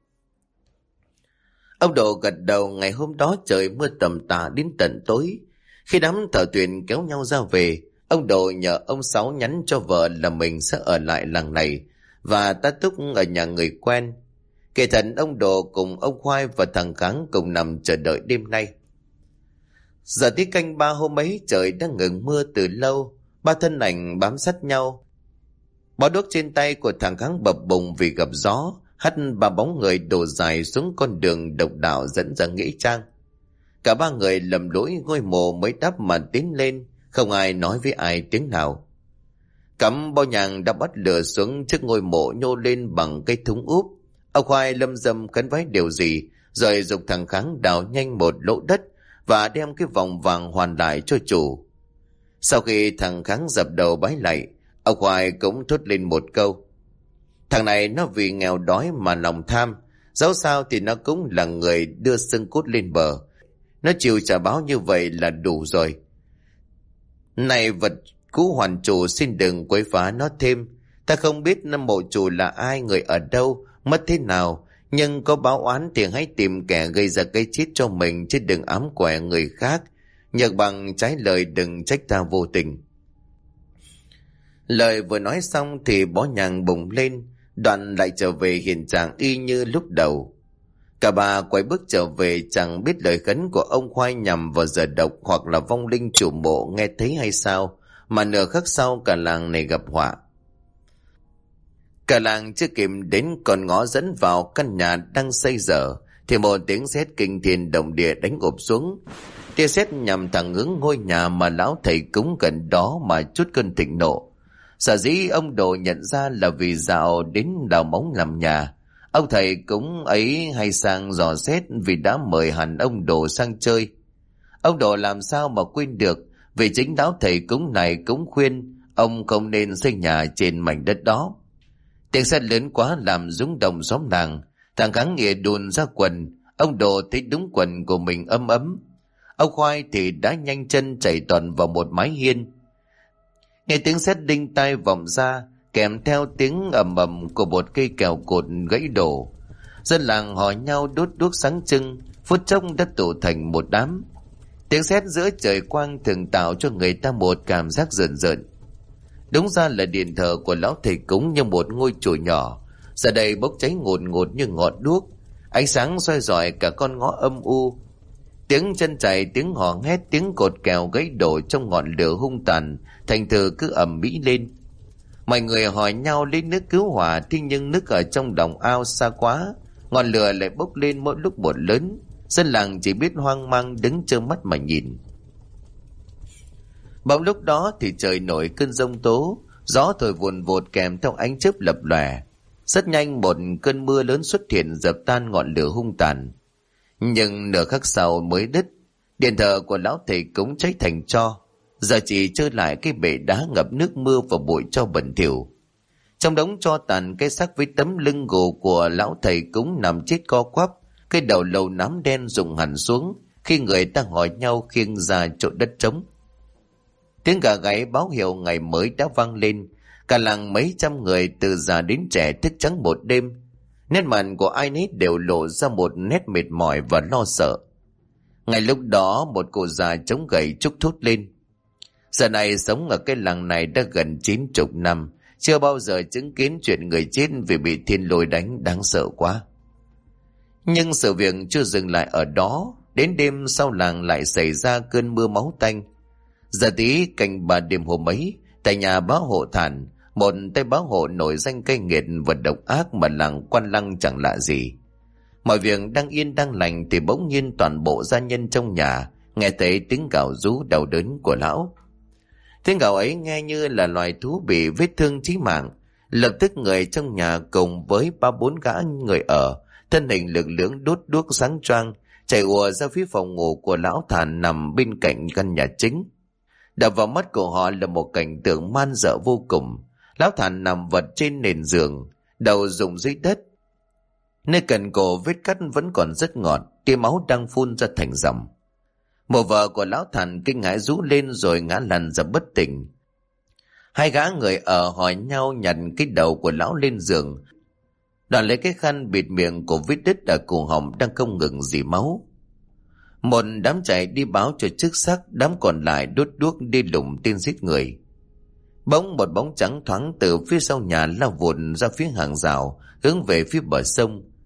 Ông Độ gật đầu. Ngày hôm đó trời mưa tầm tã đến tận tối. Khi đám thợ thuyền kéo nhau ra về, ông Độ nhờ ông Sáu nhắn cho vợ là mình sẽ ở lại làng này và tá túc ở nhà người quen. Kể thật, ông Đồ cùng ông Khoai và thằng Kháng cùng nằm chờ đợi đêm nay. Giờ tí canh ba hôm ấy trời đã ngừng mưa từ lâu, ba thân ảnh bám sát nhau. Bó đuốc trên tay của thằng Kháng bập bùng vì gặp gió, hắt ba bóng người đổ dài xuống con đường độc đạo dẫn ra nghĩa trang. Cả ba người lầm lũi ngôi mộ mới đắp mà tiến lên, không ai nói với ai tiếng nào. Cắm bao nhang đã bắt lửa xuống trước ngôi mộ nhô lên bằng cây thúng úp. Ông Khoai lâm dâm khấn vái điều gì, rồi giục thằng Kháng đào nhanh một lỗ đất và đem cái vòng vàng hoàn lại cho chủ. Sau khi thằng Kháng dập đầu bái lạy, ông Khoai cũng thốt lên một câu: thằng này nó vì nghèo đói mà lòng tham, dẫu sao thì nó cũng là người đưa xương cốt lên bờ. Nó chịu trả báo như vậy là đủ rồi. Này vật cũ hoàn chủ, xin đừng quấy phá nó thêm. Ta không biết năm mộ chủ là ai, người ở đâu, mất thế nào, nhưng có báo oán thì hãy tìm kẻ gây ra cái chết cho mình, chứ đừng ám quẻ người khác. Nhược bằng trái lời đừng trách ta vô tình. Lời vừa nói xong thì bó nhang bùng lên, đoạn lại trở về hiện trạng y như lúc đầu. Cả ba quay bước trở về, chẳng biết lời khấn của ông Khoai nhằm vào giờ độc hoặc là vong linh chủ mộ nghe thấy hay sao, mà nửa khắc sau cả làng này gặp họa. Cả làng chưa kịp đến còn ngõ dẫn vào căn nhà đang xây dở thì một tiếng sét kinh thiên động địa đánh ụp xuống. Tia sét nhằm thẳng hướng ngôi nhà mà lão thầy cúng gần đó mà chút cơn thịnh nộ. Sở dĩ ông Đồ nhận ra là vì dạo đến đào móng làm nhà. Ông thầy cúng ấy hay sang dò xét vì đã mời hẳn ông Đồ sang chơi. Ông Đồ làm sao mà quên được, vì chính lão thầy cúng này cũng khuyên ông không nên xây nhà trên mảnh đất đó. Tiếng sét lớn quá làm rung động xóm làng. Thằng Kháng nghĩa đùn ra quần. Ông Đồ thấy đúng quần của mình ấm ấm. Ông Khoai thì đã nhanh chân chạy toàn vào một mái hiên. Nghe tiếng sét đinh tai vọng ra, kèm theo tiếng ầm ầm của một cây kèo cột gãy đổ. Dân làng hỏi nhau đốt đuốc sáng trưng, phút chốc đã tụ thành một đám. Tiếng sét giữa trời quang thường tạo cho người ta một cảm giác rợn rợn. Đúng ra là điện thờ của lão thầy cúng như một ngôi chùa nhỏ, giờ đây bốc cháy ngùn ngụt như ngọn đuốc, ánh sáng soi rọi cả con ngõ âm u. Tiếng chân chạy, tiếng hò hét, tiếng cột kèo gãy đổ trong ngọn lửa hung tàn, thành thử cứ ầm ĩ lên. Mọi người hỏi nhau lấy nước cứu hỏa, thế nhưng nước ở trong đồng ao xa quá, ngọn lửa lại bốc lên mỗi lúc một lớn. Dân làng chỉ biết hoang mang đứng trơ mắt mà nhìn. Bỗng lúc đó thì trời nổi cơn giông tố, gió thổi vùn vụt kèm theo ánh chớp lập lòe. Rất nhanh một cơn mưa lớn xuất hiện dập tan ngọn lửa hung tàn. Nhưng nửa khắc sau mới đứt. Điện thờ của lão thầy cúng cháy thành tro, giờ chỉ trơ lại cái bể đá ngập nước mưa và bụi tro bẩn thỉu. Trong đống tro tàn, cái xác với tấm lưng gù của lão thầy cúng nằm chết co quắp, cái đầu lầu nám đen rụng hẳn xuống khi người ta hỏi nhau khiêng ra chỗ đất trống. Tiếng gà gáy báo hiệu ngày mới đã vang lên. Cả làng mấy trăm người từ già đến trẻ thức trắng một đêm. Nét mặt của ai nấy đều lộ ra một nét mệt mỏi và lo sợ. Ngay lúc đó một cụ già chống gậy trúc thốt lên: giờ này sống ở cái làng này đã gần 90 năm, chưa bao giờ chứng kiến chuyện người chết vì bị thiên lôi đánh, đáng sợ quá. Nhưng sự việc chưa dừng lại ở đó. Đến đêm sau làng lại xảy ra cơn mưa máu tanh. Giờ tí canh ba đêm hôm ấy, tại nhà bá hộ Thản, một tay bá hộ nổi danh cay nghiệt và độc ác mà làng Quan Lăng chẳng lạ gì. Mọi việc đang yên đang lành thì bỗng nhiên toàn bộ gia nhân trong nhà nghe thấy tiếng gào rú đau đớn của lão. Tiếng gào ấy nghe như là loài thú bị vết thương chí mạng. Lập tức người trong nhà cùng với 3-4 gã người ở, thân hình lực lưỡng đốt đuốc sáng choang, chạy ùa ra phía phòng ngủ của lão Thản nằm bên cạnh căn nhà chính. Đập vào mắt của họ là một cảnh tượng man dợ vô cùng. Lão Thản nằm vật trên nền giường, đầu rụng dưới đất. Nơi cần cổ vết cắt vẫn còn rất ngọt, tia máu đang phun ra thành dòng. Một vợ của lão Thản kinh hãi rú lên rồi ngã lăn ra bất tỉnh. Hai gã người ở hỏi nhau nhặt cái đầu của lão lên giường, đoạn lấy cái khăn bịt miệng của vết đứt ở cổ họng đang không ngừng rỉ máu. Một đám chạy đi báo cho chức sắc, đám còn lại đốt đuốc đi lùng tên giết người. Bỗng một bóng trắng thoáng từ phía sau nhà lao vụt ra phía hàng rào, hướng về phía bờ sông.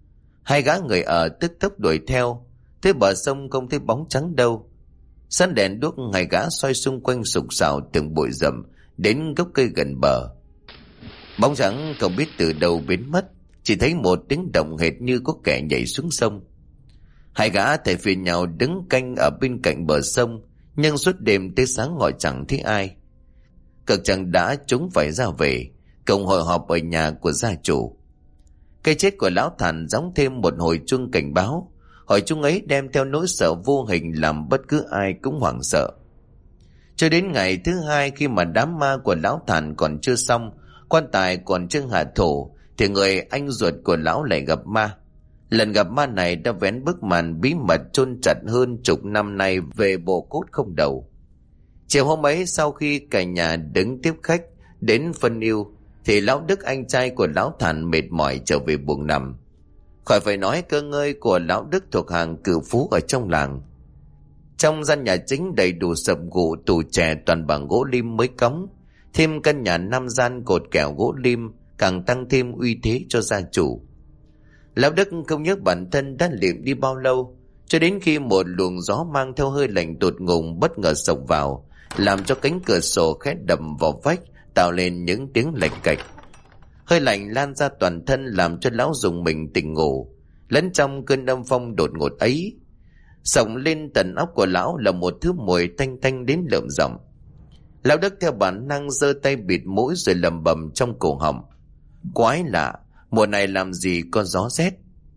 Hai gã người ở tức tốc đuổi theo, tới bờ sông không thấy bóng trắng đâu. Sáng đèn đuốc, hai gã xoay xung quanh sục sạo từng bụi rậm đến gốc cây gần bờ. Bóng trắng không biết từ đâu biến mất, chỉ thấy một tiếng động hệt như có kẻ nhảy xuống sông. Hai gã thầy phiền nhau đứng canh ở bên cạnh bờ sông, nhưng suốt đêm tới sáng ngọi chẳng thấy ai. Cực chẳng đã chúng phải ra về, cùng hội họp ở nhà của gia chủ. Cái chết của lão Thản gióng thêm một hồi chuông cảnh báo. Hồi chuông ấy đem theo nỗi sợ vô hình làm bất cứ ai cũng hoảng sợ. Cho đến ngày thứ hai, khi mà đám ma của lão Thản còn chưa xong, quan tài còn chưa hạ thổ, thì người anh ruột của lão lại gặp ma. Lần gặp ma này đã vén bức màn bí mật chôn chặt hơn chục năm nay về bộ cốt không đầu. Chiều hôm ấy, sau khi cả nhà đứng tiếp khách đến phân ưu, thì lão Đức anh trai của lão Thản mệt mỏi trở về buồng nằm. Khỏi phải nói, cơ ngơi của lão Đức thuộc hàng cửu phú ở trong làng. Trong gian nhà chính đầy đủ sập gụ, tủ chè toàn bằng gỗ lim mới cống, thêm căn nhà 5 gian cột kẽo gỗ lim càng tăng thêm uy thế cho gia chủ. Lão Đức không nhớ bản thân đã liệm đi bao lâu, cho đến khi một luồng gió mang theo hơi lạnh tột ngùng bất ngờ xộc vào, làm cho cánh cửa sổ khẽ đầm vào vách, tạo lên những tiếng lạch cạch. Hơi lạnh lan ra toàn thân làm cho lão dùng mình tỉnh ngủ. Lẫn trong cơn âm phong đột ngột ấy, xổng lên tận óc của lão là một thứ mùi tanh tanh đến lợm giọng. Lão Đức theo bản năng giơ tay bịt mũi rồi lẩm bẩm trong cổ họng: quái lạ, mùa này làm gì có gió rét.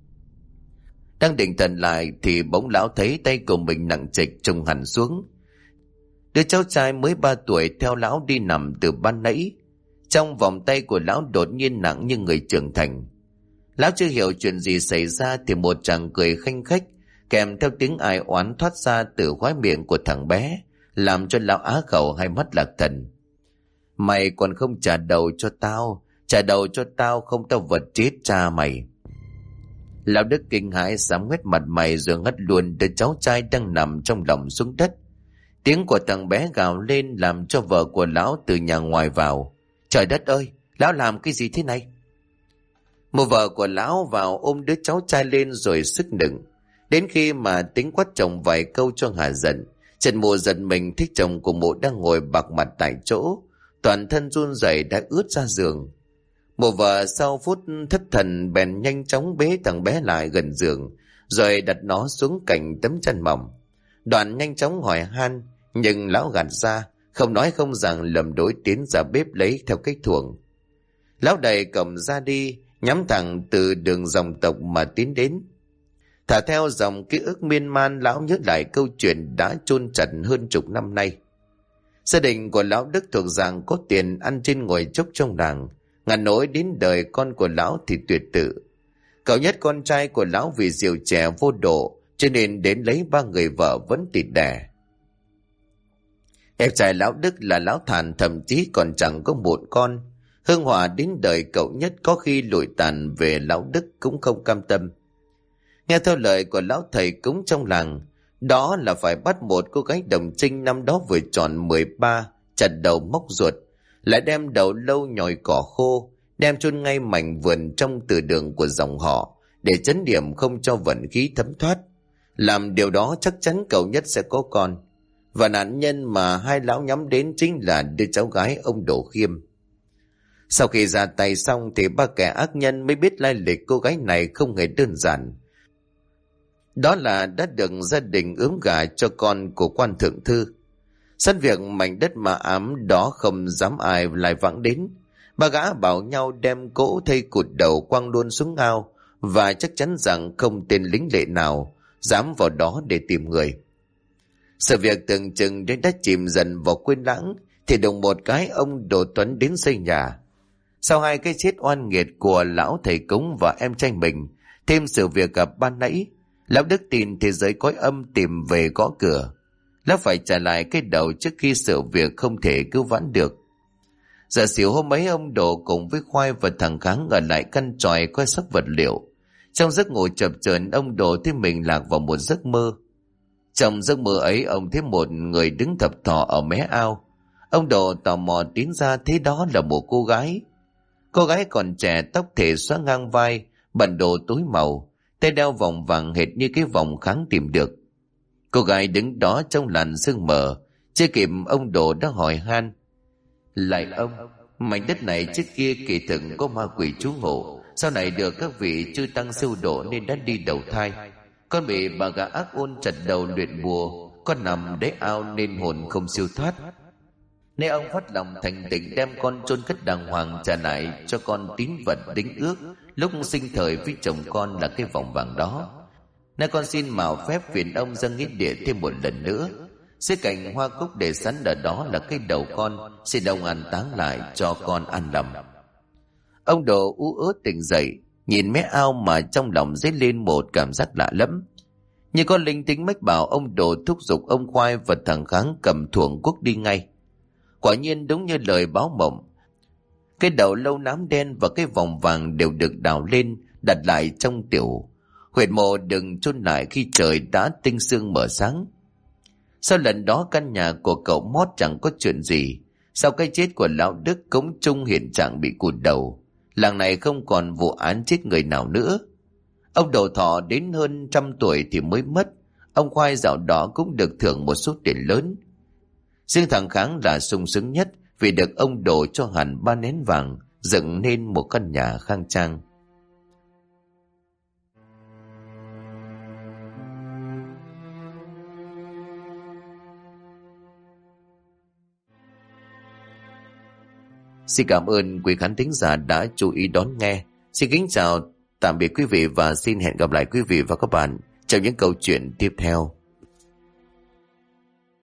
Đang định thần lại thì bỗng lão thấy tay của mình nặng trịch trùng hẳn xuống. Đứa cháu trai mới 3 tuổi theo lão đi nằm từ ban nãy, trong vòng tay của lão đột nhiên nặng như người trưởng thành. Lão chưa hiểu chuyện gì xảy ra thì một chàng cười khanh khách kèm theo tiếng ai oán thoát ra từ khóe miệng của thằng bé, làm cho lão á khẩu hai mắt lạc thần. Mày còn không trả đầu cho tao, trả đầu cho tao không tao vật chết cha mày. Lão Đức kinh hãi sám hết mặt mày rồi ngất luôn đứa cháu trai đang nằm trong lòng xuống đất. Tiếng của thằng bé gào lên làm cho vợ của lão từ nhà ngoài vào. Trời đất ơi, lão làm cái gì thế này? Một vợ của lão vào ôm đứa cháu trai lên rồi sức nựng. Đến khi mà tính quát chồng vài câu cho hả giận, Trần Mộ giận mình thích chồng của Mộ đang ngồi bạc mặt tại chỗ, toàn thân run rẩy đã ướt ra giường. Một vợ sau phút thất thần bèn nhanh chóng bế thằng bé lại gần giường, rồi đặt nó xuống cạnh tấm chăn mỏng. Đoàn nhanh chóng hỏi han, nhưng lão gạt ra, không nói không rằng lầm đối tiến ra bếp lấy theo cách thuồng. Lão đẩy cổng ra đi, nhắm thẳng từ đường dòng tộc mà tiến đến. Thả theo dòng ký ức miên man, lão nhớ lại câu chuyện đã chôn chặt hơn chục năm nay. Gia đình của lão Đức thuộc dạng có tiền ăn trên ngồi chốc trong làng, ngàn nỗi đến đời con của lão thì tuyệt tự. Cậu nhất con trai của lão vì rượu chè vô độ cho nên đến lấy 3 người vợ vẫn tịt đẻ. Em trai lão Đức là lão Thản thậm chí còn chẳng có một con. Hương hỏa đến đời cậu nhất có khi lụi tàn về lão Đức cũng không cam tâm. Nghe theo lời của lão thầy cúng trong làng, đó là phải bắt một cô gái đồng trinh năm đó vừa tròn 13, chặt đầu móc ruột, lại đem đầu lâu nhồi cỏ khô, đem chôn ngay mảnh vườn trong từ đường của dòng họ để trấn điểm không cho vận khí thấm thoát. Làm điều đó chắc chắn cậu nhất sẽ có con. Và nạn nhân mà hai lão nhắm đến chính là đứa cháu gái ông Đỗ Khiêm. Sau khi ra tay xong thì 3 kẻ ác nhân mới biết lai lịch cô gái này không hề đơn giản. Đó là đã được gia đình ướm gả cho con của quan thượng thư. Sân việc mảnh đất mà ám đó không dám ai lại vãng đến. 3 gã bảo nhau đem cỗ thây cụt đầu quăng luôn xuống ao, và chắc chắn rằng không tên lính lệ nào dám vào đó để tìm người. Sự việc tưởng chừng đến đã chìm dần vào quên lãng thì đùng một cái ông Đỗ Tuấn đến xây nhà. Sau 2 cái chết oan nghiệt của lão thầy cúng và em trai mình, thêm sự việc gặp ban nãy, lão Đức tin thế giới cõi âm tìm về gõ cửa. Lão phải trả lại cái đầu trước khi sự việc không thể cứu vãn được. Giờ xỉu hôm ấy, ông Đỗ cùng với Khoai và thằng Kháng ở lại căn tròi coi sóc vật liệu. Trong giấc ngủ chập chờn, ông Đỗ thấy mình lạc vào một giấc mơ. Trong giấc mơ ấy, ông thấy một người đứng thập thò ở mé ao. Ông Đỗ tò mò tiến ra thấy đó là một cô gái. Cô gái còn trẻ, tóc thể xóa ngang vai, bận đồ tối màu, tay đeo vòng vàng hệt như cái vòng kháng tìm được. Cô gái đứng đó trong làn sương mờ, chưa kịp ông Đồ đã hỏi han: Lại ông, mảnh đất này trước kia kỳ thực có ma quỷ trú ngụ, sau này được các vị chư tăng siêu độ nên đã đi đầu thai. Con bị bà gã ác ôn chặt đầu luyện bùa, con nằm đáy ao nên hồn không siêu thoát. Nên ông phát lòng thành tình đem con chôn cất đàng hoàng, trả lại cho con tín vật đính ước lúc sinh thời với chồng con là cái vòng vàng đó. Nay con xin mạo phép phiền ông dâng nghĩa địa thêm một lần nữa. Dưới cành hoa cúc để sẵn ở đó là cái đầu con, xin ông an táng lại cho con an lòng. Ông Đồ ú ớ tỉnh dậy, nhìn mé ao mà trong lòng dấy lên một cảm giác lạ lẫm. Như có linh tính mách bảo ông Đồ thúc giục ông Khoai và thằng Kháng cầm thuồng cuốc đi ngay. Quả nhiên đúng như lời báo mộng, cái đầu lâu nám đen và cái vòng vàng đều được đào lên đặt lại trong tiểu huyệt mộ đừng chôn lại khi trời đã tinh sương mở sáng. Sau lần đó căn nhà của cậu Mót chẳng có chuyện gì. Sau cái chết của lão Đức cũng chung hiện trạng bị cụt đầu. Làng này không còn vụ án chết người nào nữa. Ông Đầu Thọ đến hơn 100 tuổi thì mới mất. Ông Khoai dạo đó cũng được thưởng một số tiền lớn. Riêng thằng Kháng là sung sướng nhất vì được ông đổ cho hẳn 3 nén vàng, dựng nên một căn nhà khang trang. Xin cảm ơn quý khán thính giả đã chú ý đón nghe. Xin kính chào tạm biệt quý vị và xin hẹn gặp lại quý vị và các bạn trong những câu chuyện tiếp theo.